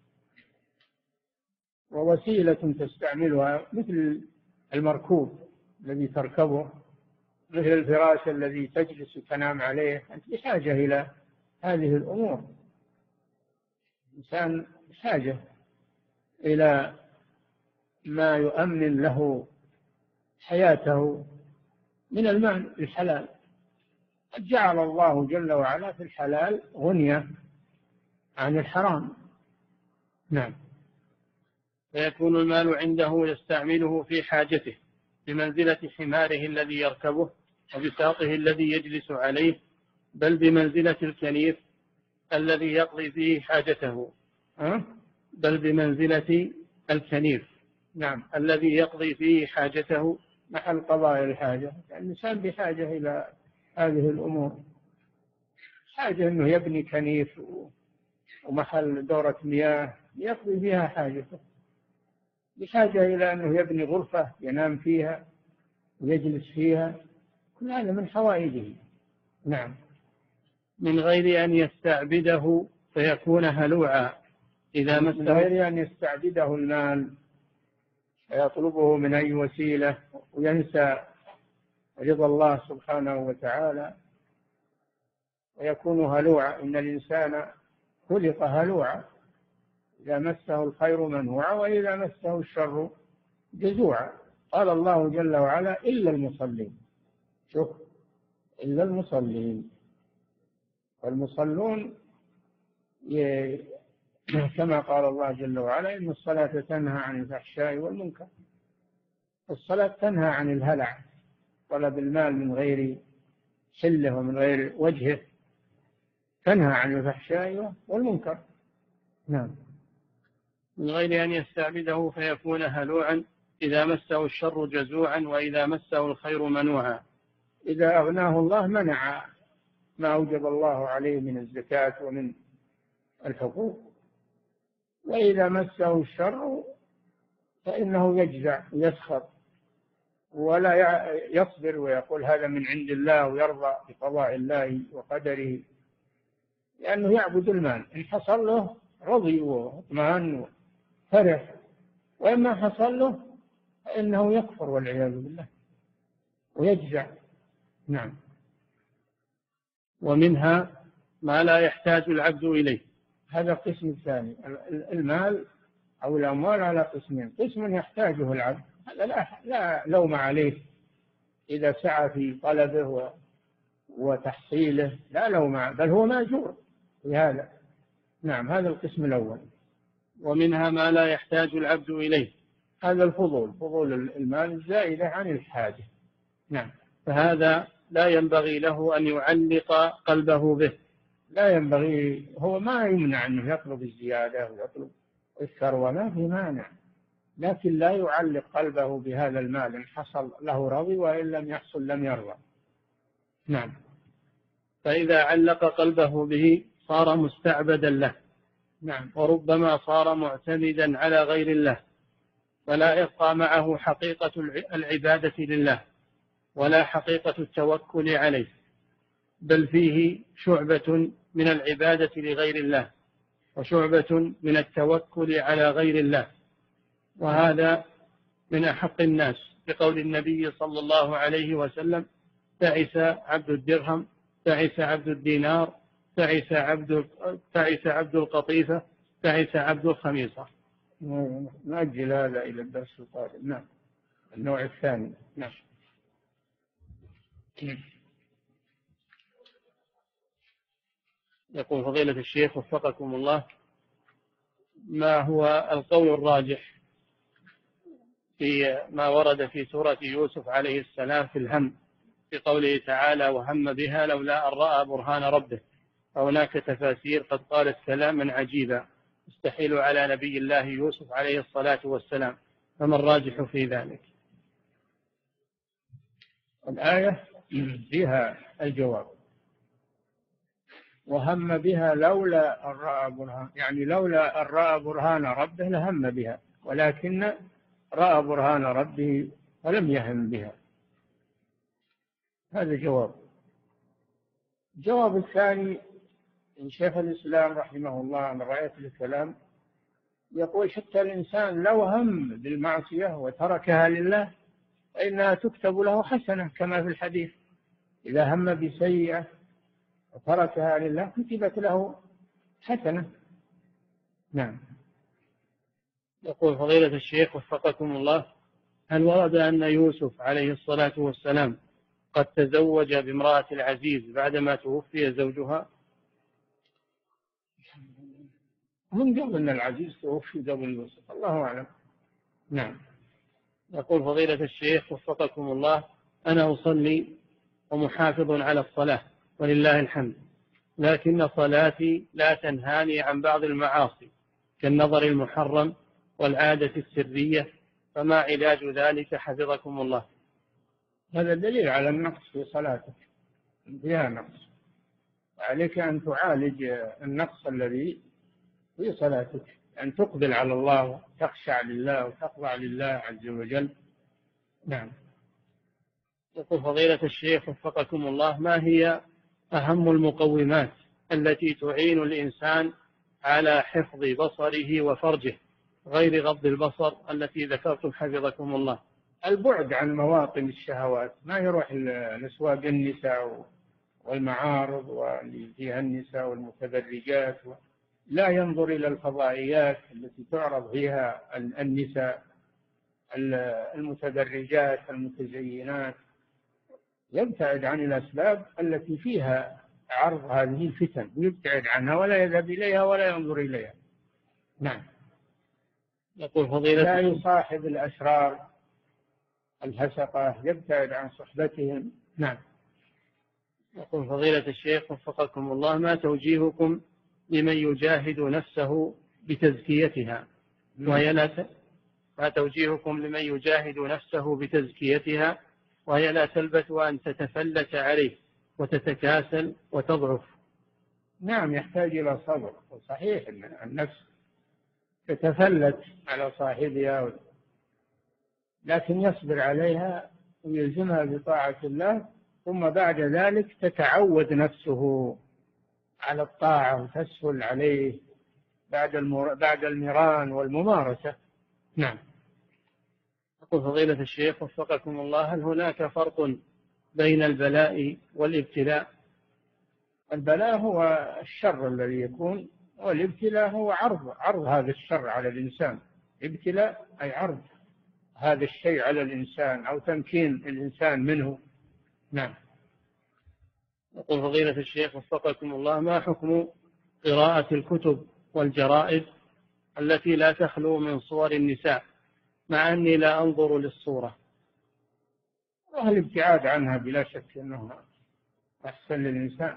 ووسيلة تستعملها، مثل المركوب الذي تركبه، مثل الفراش الذي تجلس وتنام عليه. أنت بحاجة إلى هذه الأمور، الإنسان بحاجة إلى ما يؤمن له حياته من المال الحلال. قد جعل الله جل وعلا في الحلال غنية عن الحرام. نعم. فيكون المال عنده يستعمله في حاجته بمنزلة حماره الذي يركبه وبساطه الذي يجلس عليه، بل بمنزلة الكنيف الذي يقضي فيه حاجته. أه؟ بل بمنزلة الكنيف. نعم. الذي يقضي فيه حاجته، محل قضاء الحاجة. الإنسان بحاجة إلى هذه الأمور، حاجة أنه يبني كنيف ومحل دورة مياه يقضي فيها حاجته، بحاجة إلى أنه يبني غرفة ينام فيها ويجلس فيها، كل هذا من حوائجه. نعم. من غير أن يستعبده فيكون هلوعا إذا مسه، من غير أن يستعبده المال فيطلبه من أي وسيلة وينسى رضا الله سبحانه وتعالى ويكون هلوعا. إن الإنسان خلق هلوعا، إذا مسه الخير منوعا وإذا مسه الشر جزوعا. قال الله جل وعلا إلا المصلين. شوف، إلا المصلين. والمصلون ي... كما قال الله جل وعلا إن الصلاة تنهى عن الفحشاء والمنكر. الصلاة تنهى عن الهلع، طلب المال من غير حله ومن غير وجهه، تنهى عن الفحشاء والمنكر. نعم. من غير أن يستعبده فيكون هلوعا، إذا مسه الشر جزوعا وإذا مسه الخير منوعا. إذا أغناه الله منع ما أوجب الله عليه من الزكاة ومن الحقوق، وإذا مسه الشر فإنه يجزع ويسخط ولا يصبر ويقول هذا من عند الله ويرضى بقضاء الله وقدره، لأنه يعبد المال. إن حصل له رضي واطمأن وفرح، وإما حصل له فإنه يكفر والعياذ بالله ويجزع. نعم. ومنها ما لا يحتاج العبد إليه. هذا القسم الثاني. المال أو الأموال على قسمين: قسم يحتاجه العبد، هذا لا, لا لوم عليه إذا سعى في طلبه وتحصيله، لا لوم، بل هو مأجور في هذا. نعم، هذا القسم الأول. ومنها ما لا يحتاج العبد إليه، هذا الفضول، فضول المال الزائدة عن الحاجة. نعم. فهذا لا ينبغي له أن يعلق قلبه به. لا ينبغي، هو ما يمنع أنه يطلب الزيادة ويطلب الثروة، ما في مانع، لكن لا يعلق قلبه بهذا المال. إن حصل له رضي وإن لم يحصل لم يرضى. نعم. فإذا علق قلبه به صار مستعبدا له. نعم. وربما صار معتمدا على غير الله، فلا يبقى معه حقيقة العبادة لله ولا حقيقة التوكل عليه، بل فيه شعبة من العبادة لغير الله وشعبة من التوكل على غير الله. وهذا من أحق الناس، بقول النبي صلى الله عليه وسلم: تعس عبد الدرهم، تعس عبد الدينار، تعس عبد تعس عبد القطيفة، تعس عبد الخميصة. نأجل هذا إلى الدرس القادم. نعم. النوع الثاني. نعم. يقول فضيلة الشيخ وفقكم الله: ما هو القول الراجح في ما ورد في سورة يوسف عليه السلام في الهم، في قوله تعالى: وهم بها لولا أن رأى برهان ربه؟ فهناك تفاسير قد قالت كلاما عجيبا يستحيل على نبي الله يوسف عليه الصلاة والسلام، فما الراجح في ذلك؟ الآية فيها الجواب: وهم بها لولا أن رأى برهان، يعني لولا أن رأى برهان ربه لهم بها، ولكن رأى برهان ربه ولم يهم بها. هذا جواب. الجواب الثاني إن شيخ الإسلام رحمه الله عن رأية الكلام يقول: حتى الإنسان لو هم بالمعصية وتركها لله فإنها تكتب له حسنة، كما في الحديث: إذا هم بسيئة وتركها لله كتبت له حسنة. نعم. يقول فضيلة الشيخ وفقكم الله: هل ورد أن يوسف عليه الصلاة والسلام قد تزوج بامرأة العزيز بعدما توفي زوجها؟ من قبل أن العزيز توفي قبل يوسف، الله أعلم. نعم. يقول فضيلة الشيخ وفقكم الله: أنا أصلي ومحافظ على الصلاة ولله الحمد، لكن صلاتي لا تنهاني عن بعض المعاصي كالنظر المحرم والعادة السرية، فما علاج ذلك حفظكم الله؟ هذا دليل على النقص في صلاتك، فيها نقص، عليك أن تعالج النقص الذي في صلاتك، أن تقبل على الله وتخشع لله وتخضع لله عز وجل. نعم. يقول فضيلة الشيخ وفقكم الله: ما هي أهم المقومات التي تعين الإنسان على حفظ بصره وفرجه غير غض البصر التي ذكرتم حفظكم الله؟ البعد عن مواطن الشهوات، ما يروح لأسواق النساء والمعارض واللي فيها النساء والمتبرجات، لا ينظر إلى الفضائيات التي تعرض فيها النساء المتبرجات المتزينات، يبتعد عن الأسباب التي فيها عرض هذه الفتن ويبتعد عنها ولا يذهب إليها ولا ينظر إليها. نعم. يقول فضيلة لا يصاحب الأشرار الفسقة، يبتعد عن صحبتهم. نعم. يقول فضيلة الشيخ وفقكم الله: ما توجيهكم لمن يجاهد نفسه بتزكيتها وهي لا ت... ما توجيهكم لمن يجاهد نفسه بتزكيتها وهي لا تلبث أن تتفلت عليه وتتكاسل وتضعف؟ نعم، يحتاج إلى صبر. صحيح أن النفس تتفلت على صاحبها، لكن يصبر عليها ويلزمها بطاعة الله، ثم بعد ذلك تتعود نفسه على الطاعة وتسهل عليه بعد المر... بعد المران والممارسة. نعم. يقول فضيلة الشيخ وفقكم الله: هل هناك فرق بين البلاء والابتلاء؟ البلاء هو الشر الذي يكون، والابتلاء هو عرض عرض هذا الشر على الإنسان. ابتلاء أي عرض هذا الشيء على الإنسان أو تمكين الإنسان منه. نعم. يقول فضيلة الشيخ وفقكم الله: ما حكم قراءة الكتب والجرائد التي لا تخلو من صور النساء مع أني لا أنظر للصورة؟ والابتعاد عنها بلا شك أنه أحسن للإنسان،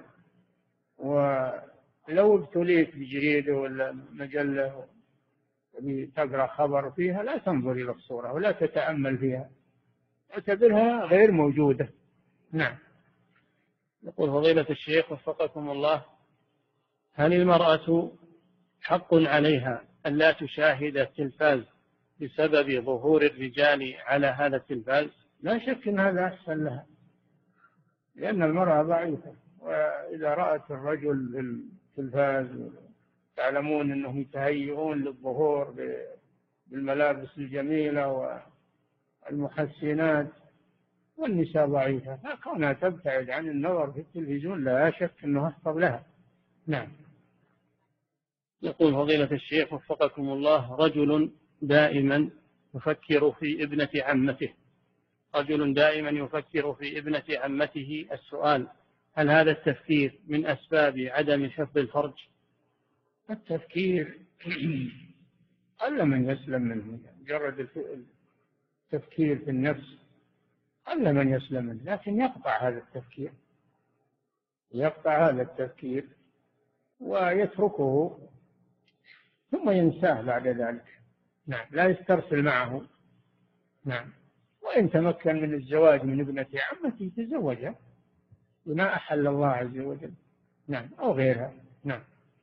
ولو ابتليت بجريدة ولا مجلة تقرأ خبر فيها لا تنظر إلى الصورة ولا تتأمل فيها، اعتبرها غير موجودة. نعم. يقول فضيلة الشيخ وفقكم الله: هل المرأة حق عليها أن لا تشاهد التلفاز بسبب ظهور الرجال على هذا التلفاز؟ لا شك أن هذا أحسن لها، لأن المرأة ضعيفة، وإذا رأت الرجل بالتلفاز تعلمون أنهم يتهيئون للظهور بالملابس الجميلة والمحسنات، والنساء ضعيفة، فكونها تبتعد عن النظر في التلفزيون لا شك أنه أحفظ لها. نعم. يقول فضيلة الشيخ وفقكم الله: رجل دائما يفكر في ابنة عمته رجل دائما يفكر في ابنة عمته السؤال: هل هذا التفكير من أسباب عدم حفظ الفرج؟ التفكير قل من يسلم منه، مجرد التفكير في النفس قل من يسلم منه، لكن يقطع هذا التفكير يقطع هذا التفكير ويتركه ثم ينساه بعد ذلك. نعم. لا يسترسل معه. نعم. وإن تمكن من الزواج من ابنة عمته يتزوجها بما أحل الله عز وجل. نعم. أو غيرها. نعم.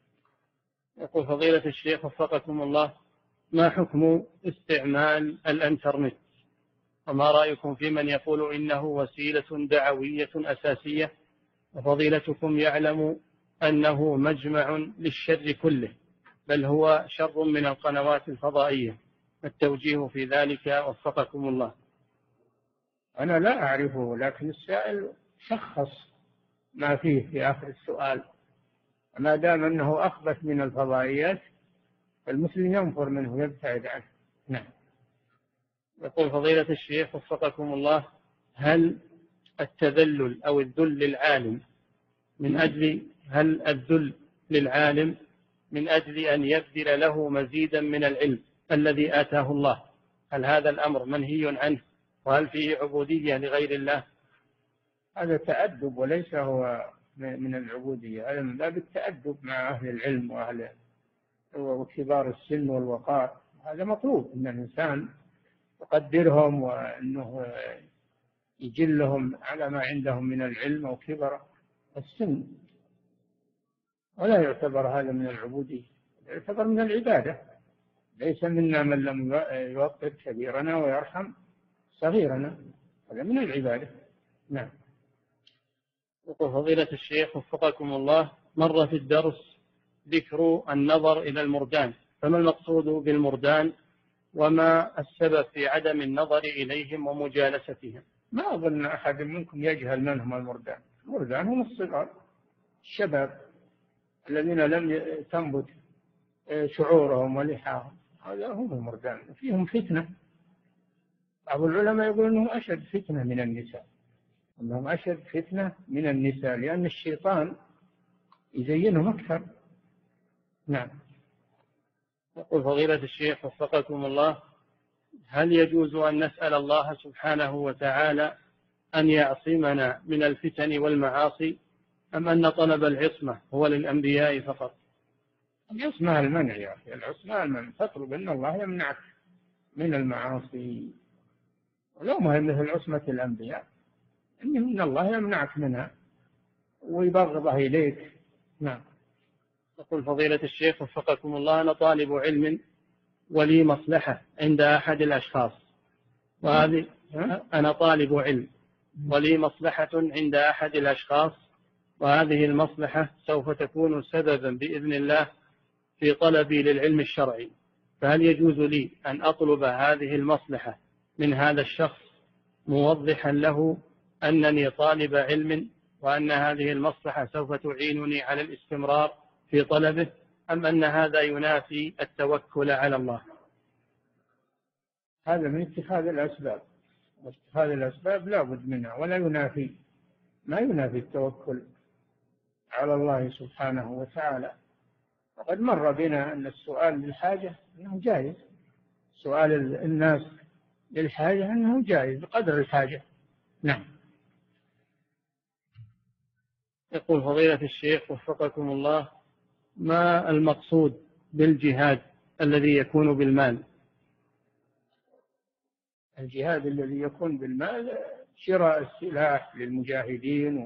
يقول فضيلة الشيخ وفقكم الله: ما حكم استعمال الانترنت؟ وما رأيكم في من يقول إنه وسيلة دعوية أساسية، وفضيلتكم يعلم أنه مجمع للشر كله، بل هو شر من القنوات الفضائية؟ التوجيه في ذلك وفقكم الله. أنا لا أعرفه، لكن السائل شخص ما فيه في آخر السؤال، ما دام أنه أخبث من الفضائيات فالمسلم ينفر منه ويبتعد عنه. نعم. يقول فضيلة الشيخ وفقكم الله: هل التذلل أو الذل للعالم من أجل هل الذل للعالم من أجل أن يبذل له مزيدا من العلم الذي آتاه الله، هل هذا الأمر منهي عنه؟ وهل فيه عبودية لغير الله؟ هذا تأدب وليس هو من العبودية، هذا من باب التأدب مع أهل العلم وأهل وكبار السن والوقار. هذا مطلوب أن الإنسان يقدرهم وأنه يجلهم على ما عندهم من العلم أو كبر السن، ولا يعتبر هذا من العبودية، يعتبر من العبادة. ليس منا من لم يوقر كبيرنا ويرحم صغيرنا، هذا من العبادة. نعم. يقول فضيلة الشيخ وفقكم الله: مر في الدرس ذكر النظر إلى المردان، فما المقصود بالمردان وما السبب في عدم النظر إليهم ومجالستهم؟ ما أظن أحد منكم يجهل من هم المردان. المردان هم الصغار الشباب الذين لم تنبت شعورهم ولحاهم، هذا هم المردان. فيهم فتنة. بعض العلماء يقول أنهم أشد فتنة من النساء، أنهم أشد فتنة من النساء، لأن الشيطان يزينهم أكثر. نعم. يقول فضيلة الشيخ وفقكم الله: هل يجوز أن نسأل الله سبحانه وتعالى أن يعصمنا من الفتن والمعاصي، أم أن طلب العصمة هو للأنبياء فقط؟ العصمة المنع يا أخي، العصمة المنع. تطلب أن الله يمنعك من المعاصي، ولو ما هي مثل عصمة الأنبياء، إن الله يمنعك منها ويبغضها إليك. نعم. يقول فضيلة الشيخ وفقكم الله: أنا طالب علم ولي مصلحة عند أحد الأشخاص، وهذه أنا طالب علم ولي مصلحة عند أحد الأشخاص، وهذه المصلحة سوف تكون سببا بإذن الله في طلبي للعلم الشرعي، فهل يجوز لي أن أطلب هذه المصلحة من هذا الشخص موضحا له أنني طالب علم وأن هذه المصلحة سوف تعينني على الاستمرار في طلبه، أم أن هذا ينافي التوكل على الله؟ هذا من اتخاذ الأسباب، واتخاذ الأسباب لا بد منها، ولا ينافي ما ينافي التوكل على الله سبحانه وتعالى. وقد مر بنا أن السؤال للحاجة أنه جائز، سؤال الناس للحاجة أنه جائز بقدر الحاجة. نعم. يقول فضيلة الشيخ وفقكم الله: ما المقصود بالجهاد الذي يكون بالمال؟ الجهاد الذي يكون بالمال شراء السلاح للمجاهدين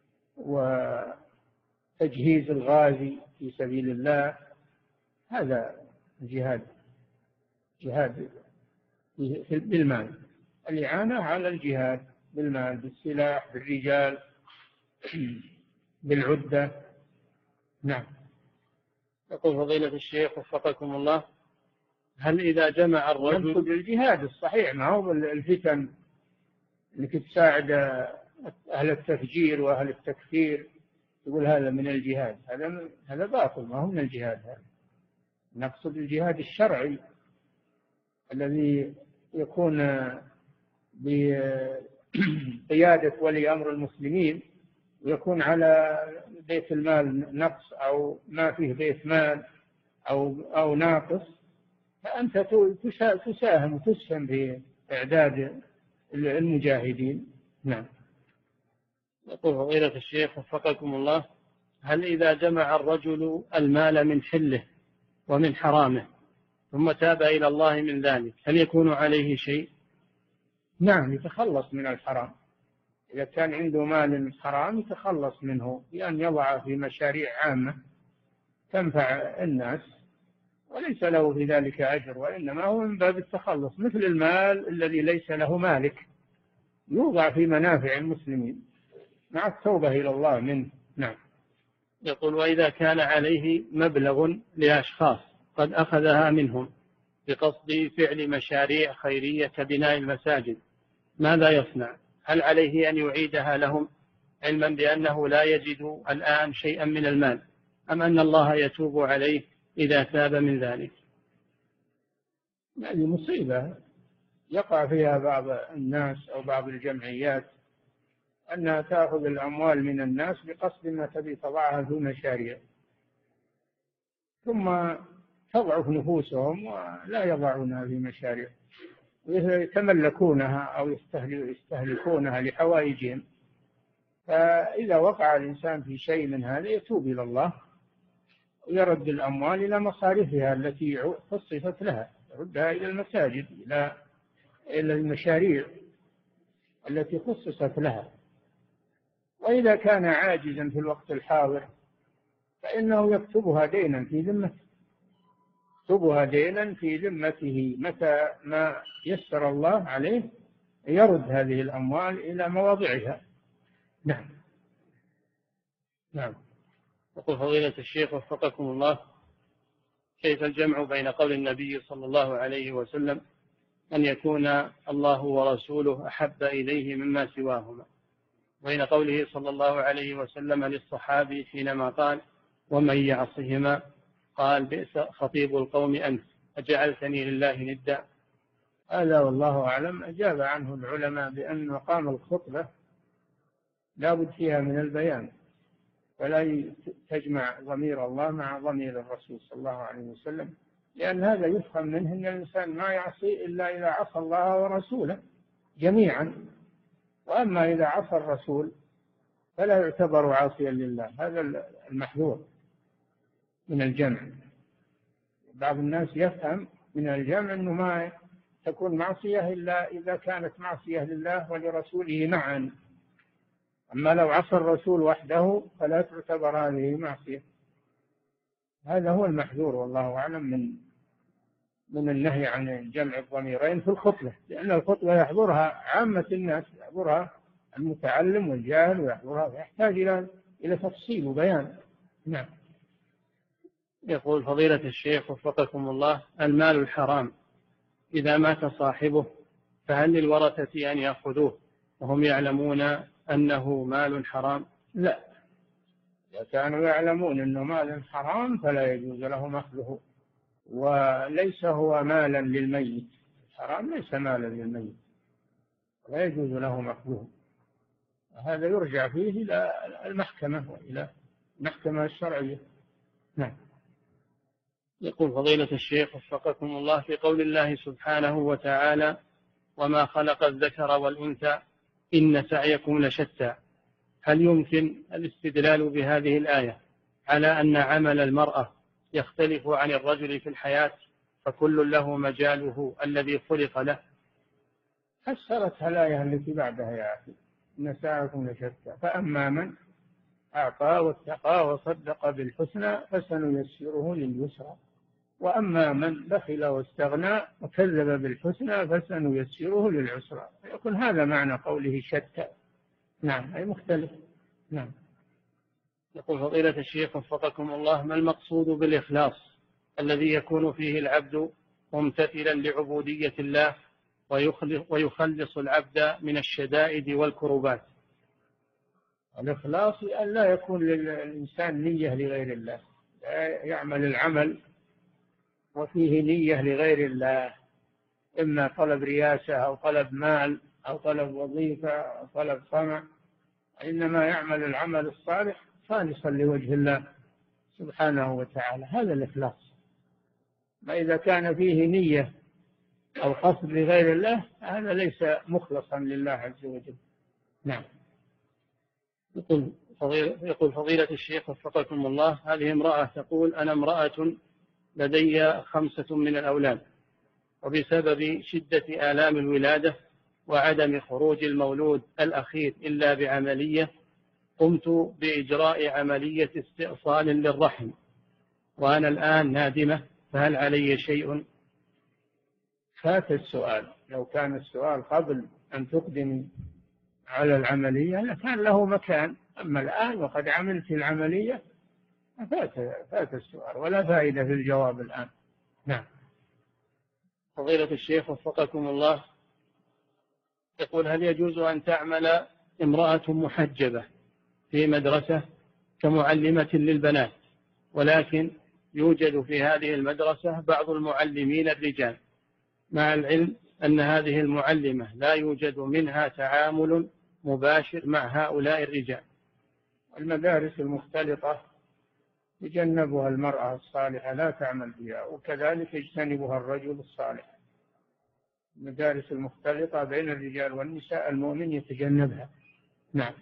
وتجهيز الغازي في سبيل الله، هذا الجهاد، جهاد بالمال، الإعانة على الجهاد بالمال، بالسلاح، بالرجال، بالعدة. نعم. يقول فضيلة الشيخ وفقكم الله: هل إذا جمع الرجل يقصد الجهاد الصحيح، ما هو الفتن انك تساعد اهل التفجير واهل التكفير تقول هذا من الجهاد، هذا هذا باطل، ما هو من الجهاد. هذا نقصد الجهاد الشرعي الذي يكون بقيادة ولي أمر المسلمين، ويكون على بيت المال نقص أو ما فيه بيت مال أو أو ناقص، فأنت تساهم وتسهم في إعداد المجاهدين. نعم. يقول فضيلة الشيخ وفقكم الله: هل إذا جمع الرجل المال من حله ومن حرامه ثم تاب إلى الله من ذلك هل يكون عليه شيء؟ نعم، يتخلص من الحرام. إذا كان عنده مال حرام يتخلص منه بأن يضع في مشاريع عامة تنفع الناس، وليس له في ذلك أجر، وإنما هو من باب التخلص، مثل المال الذي ليس له مالك يوضع في منافع المسلمين مع التوبة إلى الله منه. نعم. يقول: وإذا كان عليه مبلغ لأشخاص قد أخذها منهم بقصد فعل مشاريع خيرية كبناء المساجد ماذا يصنع؟ هل عليه أن يعيدها لهم علما بأنه لا يجد الآن شيئا من المال، أم أن الله يتوب عليه إذا تاب من ذلك؟ هذه مصيبة يقع فيها بعض الناس أو بعض الجمعيات، أنها تأخذ الأموال من الناس بقصد ما تبي تضعها في مشاريع، ثم تضعف نفوسهم ولا يضعونها في مشاريع، يتملكونها أو يستهلكونها لحوائجهم. فإذا وقع الإنسان في شيء من هذا يتوب إلى الله ويرد الأموال إلى مصارفها التي خصصت لها، يردها إلى المساجد، إلى إلى المشاريع التي خصصت لها. وإذا كان عاجزا في الوقت الحاضر فإنه يكتبها دينا في ذمته، يكتبها دينا في ذمته، متى ما يسر الله عليه يرد هذه الأموال إلى مواضعها. نعم. نعم. يقول فضيلة الشيخ وفقكم الله: كيف الجمع بين قول النبي صلى الله عليه وسلم أن يكون الله ورسوله أحب إليه مما سواهما، بين قوله صلى الله عليه وسلم للصحابي حينما قال ومن يعصهما قال بئس خطيب القوم أنت أجعلتني لله ندا؟ هذا والله أعلم. أجاب عنه العلماء بأن مقام الخطبة لا بد فيها من البيان، فلا تجمع ضمير الله مع ضمير الرسول صلى الله عليه وسلم، لأن هذا يفهم منه أن الإنسان ما يعصي إلا إذا عصى الله ورسوله جميعا، وأما إذا عصى الرسول فلا يعتبر عاصيا لله. هذا المحذور من الجمع. بعض الناس يفهم من الجمع أنه ما تكون معصية إلا إذا كانت معصية لله ولرسوله معا، أما لو عصى الرسول وحده فلا تعتبر هذه معصية. هذا هو المحذور والله أعلم من من النهي عن جمع الضميرين في الخطبة، لأن الخطبة يحضرها عامة الناس، يحضرها المتعلم والجاهل، ويحضرها يحتاج إلى إلى تفصيل وبيان. نعم. يقول فضيلة الشيخ وفقكم الله: المال الحرام إذا مات صاحبه فهل للورثة أن يأخذوه وهم يعلمون أنه مال حرام؟ لا، إذا كانوا يعلمون أنه مال حرام فلا يجوز لهم أخذه، وليس هو مالا للميت. الحرام ليس مالا للميت، لا يجوز لهم أخذه. هذا يرجع فيه إلى المحكمة وإلى المحكمة الشرعية. نعم. يقول فضيلة الشيخ وفقكم الله: في قول الله سبحانه وتعالى وما خلق الذكر والأنثى إن سعيكم لشتى، هل يمكن الاستدلال بهذه الآية على أن عمل المرأة يختلف عن الرجل في الحياة فكل له مجاله الذي خلق له؟ فسرتها الآية التي بعدها يا أخي: إن سعيكم لشتى، فأما من أعطى واتقى وصدق بالحسنى فسنيسره لليسرى، وأما من بخل واستغنى وكذب بالحسنى فسنيسره للعسرى. يكون هذا معنى قوله شتى. نعم، أي مختلف. نعم. يقول فضيلة الشيخ وفقكم الله: ما المقصود بالإخلاص الذي يكون فيه العبد ممتثلا لعبودية الله ويخلص العبد من الشدائد والكربات؟ الإخلاص أن لا يكون للإنسان نية لغير الله، لا يعمل العمل وفيه نية لغير الله، إما طلب رياسة أو طلب مال أو طلب وظيفة أو طلب طمع، إنما يعمل العمل الصالح خالصا لوجه الله سبحانه وتعالى. هذا الإخلاص. ما إذا كان فيه نية أو قصد لغير الله هذا ليس مخلصا لله عز وجل. نعم. يقول فضيلة, يقول فضيلة الشيخ وفقكم الله: هذه امرأة تقول أنا امرأة لدي خمسة من الأولاد، وبسبب شدة آلام الولادة وعدم خروج المولود الأخير إلا بعملية قمت بإجراء عملية استئصال للرحم، وأنا الآن نادمة، فهل علي شيء؟ فات السؤال. لو كان السؤال قبل أن تقدم على العملية لكان له مكان، أما الآن وقد عملت العملية فات, فات السؤال ولا فائدة في الجواب الآن. نعم. فضيلة الشيخ وفقكم الله يقول: هل يجوز أن تعمل امرأة محجبة في مدرسة كمعلمة للبنات، ولكن يوجد في هذه المدرسة بعض المعلمين الرجال، مع العلم أن هذه المعلمة لا يوجد منها تعامل مباشر مع هؤلاء الرجال؟ المدارس المختلطة يجنبها المرأة الصالحة، لا تعمل فيها، وكذلك يجتنبها الرجل الصالح. المدارس المختلطة بين الرجال والنساء المؤمن يتجنبها. نعم.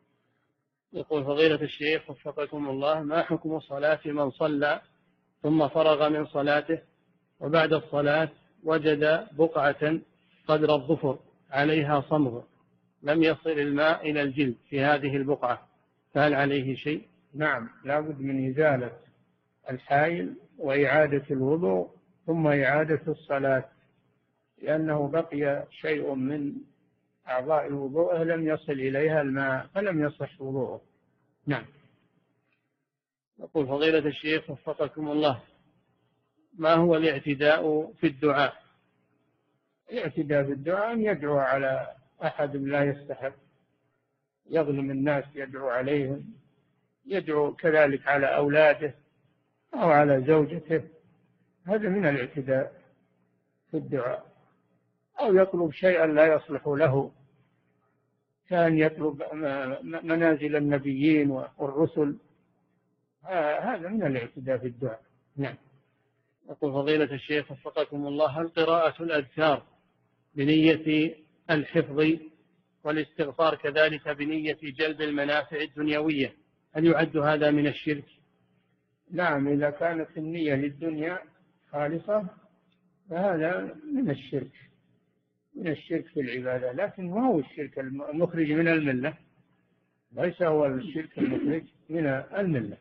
يقول فضيلة الشيخ وفقكم الله: ما حكم صلاة من صلى ثم فرغ من صلاته وبعد الصلاة وجد بقعة قدر الظفر عليها صمغ لم يصل الماء إلى الجلد في هذه البقعة، فهل عليه شيء؟ نعم، لا بد من إزالة الحائل وإعادة الوضوء ثم إعادة الصلاة، لأنه بقي شيء من أعضاء الوضوء لم يصل إليها الماء فلم يصح وضوءه. نعم. يقول فضيلة الشيخ وفقكم الله: ما هو الاعتداء في الدعاء؟ الاعتداء في الدعاء أن يدعو على أحد لا يستحق، يظلم الناس يدعو عليهم، يدعو كذلك على أولاده أو على زوجته، هذا من الاعتداء في الدعاء. أو يطلب شيئا لا يصلح له، كان يطلب منازل النبيين والرسل، هذا من الاعتداء في الدعاء. نعم. يقول فضيلة الشيخ وفقكم الله: هل قراءة الأذكار بنية الحفظ والاستغفار كذلك بنية جلب المنافع الدنيوية هل يعد هذا من الشرك؟ نعم، إذا كانت النية للدنيا خالصة فهذا من الشرك، من الشرك في العبادة، لكن ما هو الشرك المخرج من الملة، ليس هو الشرك المخرج من الملة.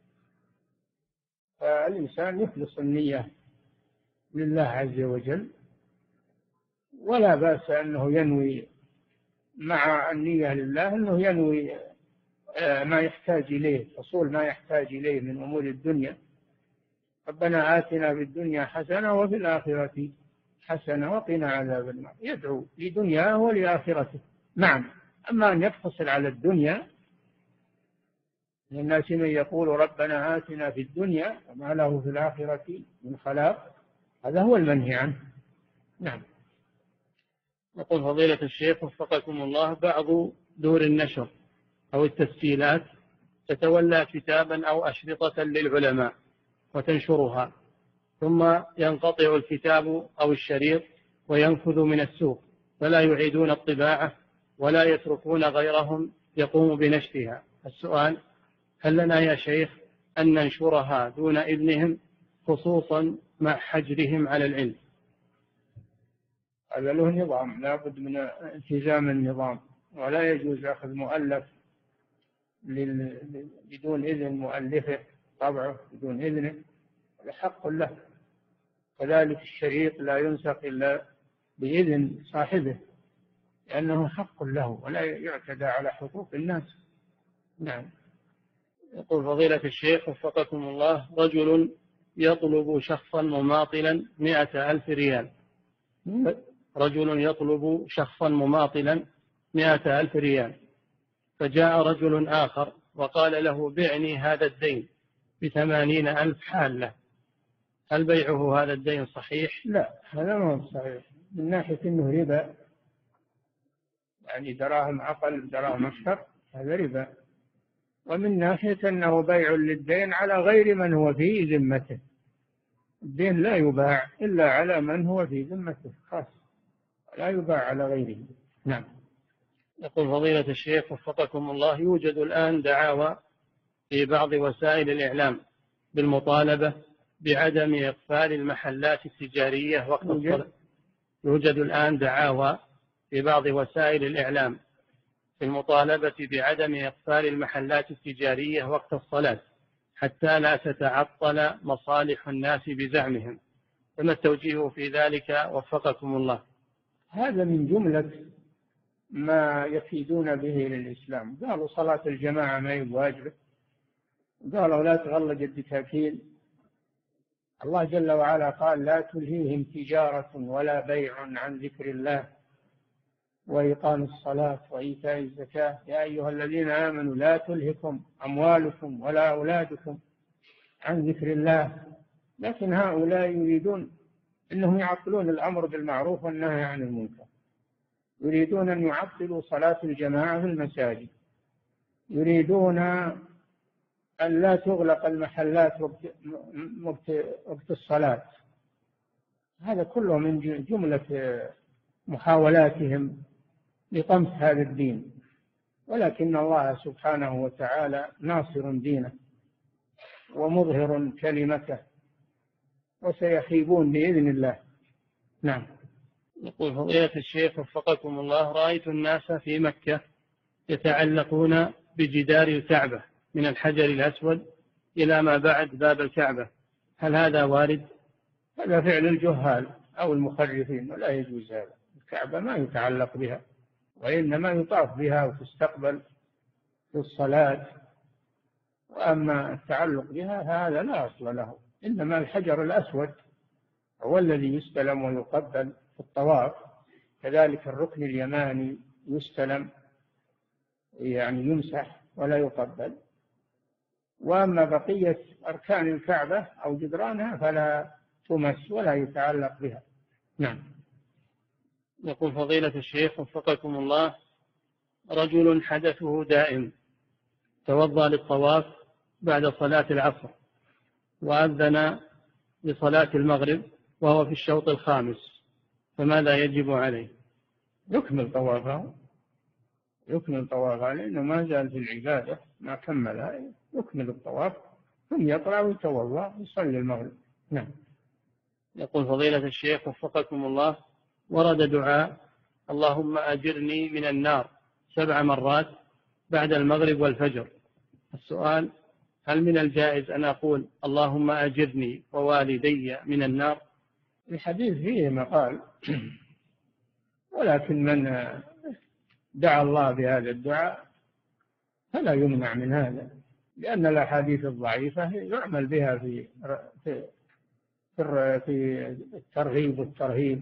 فالإنسان يخلص النية لله عز وجل، ولا بأس أنه ينوي مع النية لله أنه ينوي ما يحتاج إليه، حصول ما يحتاج إليه من أمور الدنيا. ربنا آتنا في الدنيا حسنة وفي الآخرة حسنة وقنا عذاب النار، يدعو لدنياه ولآخرته. نعم. أما أن يقتصر على الدنيا، من الناس من يقول ربنا آتنا في الدنيا وما له في الآخرة من خلاق، هذا هو المنهي عنه. نعم. يقول فضيلة الشيخ وفقكم الله: بعض دور النشر أو التسجيلات تتولى كتابا أو أشرطة للعلماء وتنشرها، ثم ينقطع الكتاب أو الشريط وينفذ من السوق، فلا يعيدون الطباعة ولا يتركون غيرهم يقوم بنشرها. السؤال: هل لنا يا شيخ أن ننشرها دون إذنهم، خصوصا مع حجرهم على العلم؟ هذا له نظام، لا بد من التزام النظام، ولا يجوز أخذ مؤلف بدون إذن مؤلفه، طبعه بدون إذنه، حق له. كذلك الشريط لا ينسخ إلا بإذن صاحبه، لأنه حق له ولا يعتدى على حقوق الناس. نعم. يقول فضيلة الشيخ وفقكم الله: رجل يطلب شخصا مماطلا مئة ألف ريال رجل يطلب شخصا مماطلا مئة ألف ريال فجاء رجل آخر وقال له: بعني هذا الدين بثمانين ألف حالة، هل بيعه هذا الدين صحيح؟ لا، هذا ما هو صحيح، من ناحية أنه ربا، يعني دراهم أقل دراهم أكثر، هذا ربا. ومن ناحية أنه بيع للدين على غير من هو في ذمته، الدين لا يباع إلا على من هو في ذمته خاص، لا يباع على غيره. نعم. يقول فضيلة الشيخ وفقكم الله: يوجد الآن دعاوى في بعض وسائل الإعلام بالمطالبة بعدم إقفال المحلات التجارية وقت الصلاة. يوجد الآن دعاوى في بعض وسائل الإعلام في المطالبة بعدم إقفال المحلات التجارية وقت الصلاة حتى لا تتعطل مصالح الناس بزعمهم، فما التوجيه في ذلك وفقكم الله؟ هذا من جملة ما يفيدون به للإسلام. قالوا صلاة الجماعة ما هي واجبة، قالوا لا تغلق الدكاكين. الله جل وعلا قال: لا تلهيهم تجارة ولا بيع عن ذكر الله وإقام الصلاة وإيتاء الزكاة يا أيها الذين آمنوا لا تلهكم أموالكم ولا أولادكم عن ذكر الله. لكن هؤلاء يريدون أنهم يعطلون الأمر بالمعروف والنهي عن المنكر، يريدون أن يعطلوا صلاة الجماعة في المساجد، يريدون أن لا تغلق المحلات وقت الصلاة. هذا كله من جملة محاولاتهم لطمس هذا الدين، ولكن الله سبحانه وتعالى ناصر دينه ومظهر كلمته، وسيخيبون بإذن الله. نعم. يقول فضيلة الشيخ وفقكم الله: رأيت الناس في مكة يتعلقون بجدار الكعبة من الحجر الأسود إلى ما بعد باب الكعبة، هل هذا وارد؟ هذا فعل الجهال أو المخرفين، ولا يجوز هذا. الكعبة ما يتعلق بها، وإنما يطاف بها وتستقبل في الصلاة، وأما التعلق بها هذا لا أصل له. إنما الحجر الأسود هو الذي يستلم ويقبل في الطواف، كذلك الركن اليماني يستلم يعني يمسح ولا يقبل. وأما بقية أركان الكعبة أو جدرانها فلا تمس ولا يتعلق بها. نعم. يقول فضيلة الشيخ وفقكم الله: رجل حدثه دائم توضأ للطواف بعد صلاة العصر وأذن لصلاة المغرب وهو في الشوط الخامس، فماذا يجب عليه؟ يكمل طوافه، يكمل طوافه لأنه ما زال في العبادة، ما كملها، يكمل الطواف ثم يطلع ويتوضأ ويصلي المغرب. نعم. يقول فضيلة الشيخ وفقكم الله: ورد دعاء اللهم أجرني من النار سبع مرات بعد المغرب والفجر. السؤال: هل من الجائز أن أقول اللهم أجرني ووالدي من النار؟ الحديث فيه مقال، ولكن من دعا الله بهذا الدعاء فلا يمنع من هذا، لأن الأحاديث الضعيفة يعمل بها في في في الترغيب والترهيب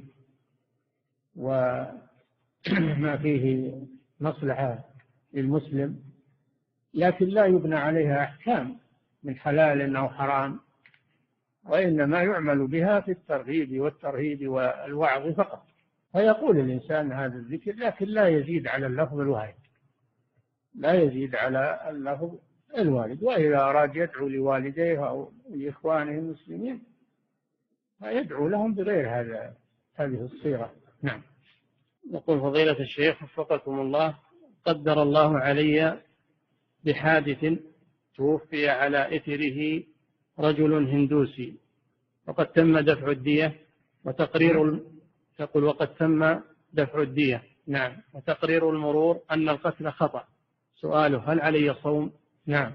وما فيه مصلحة للمسلم، لكن لا يبنى عليها أحكام من حلال أو حرام، وإنما يعمل بها في الترغيب والترهيب والوعظ فقط. فيقول الإنسان هذا الذكر لكن لا يزيد على اللفظ الواحد، لا يزيد على اللفظ الوالد. وإذا أراد يدعو لوالديه أو لإخوانه المسلمين فيدعو لهم بغير هذا هذه الصيغة. نعم. يقول فضيلة الشيخ وفقكم الله: قدر الله علي بحادث توفي على إثره رجل هندوسي، وقد تم دفع الدية وتقرير يقول وقد تم دفع الدية نعم وتقرير المرور أن القتل خطأ. سؤاله: هل علي صوم؟ نعم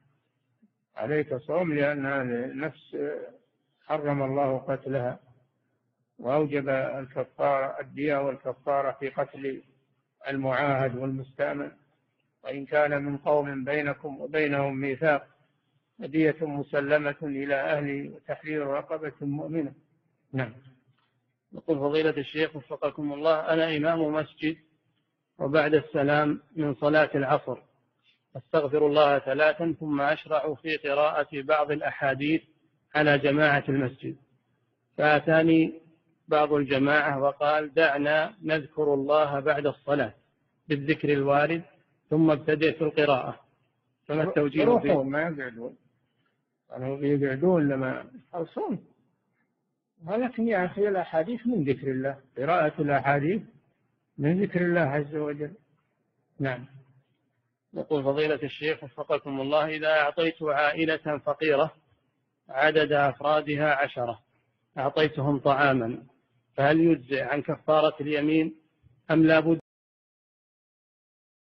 عليك صوم، لأن النفس حرم الله قتلها وأوجب الكفارة الدية والكفارة في قتل المعاهد والمستأمن، وإن كان من قوم بينكم وبينهم ميثاق فدية مسلمة إلى أهله وتحرير رقبة مؤمنة. نعم. يقول فضيلة الشيخ وفقكم الله: أنا إمام مسجد وبعد السلام من صلاة العصر أستغفر الله ثلاثا ثم أشرع في قراءة بعض الأحاديث على جماعة المسجد، فأتاني بعض الجماعة وقال: دعنا نذكر الله بعد الصلاة بالذكر الوارد ثم ابتدئ القراءة، فما التوجيه فيه؟ ما يقعدون، قالوا يقعدون لما يخلصون، ولكن يا أخي الأحاديث من ذكر الله، قراءة الأحاديث من ذكر الله عز وجل. نعم. يقول فضيلة الشيخ وفقكم الله: إذا أعطيت عائلة فقيرة عدد أفرادها عشرة أعطيتهم طعاما، فهل يجزئ عن كفارة اليمين أم لا بد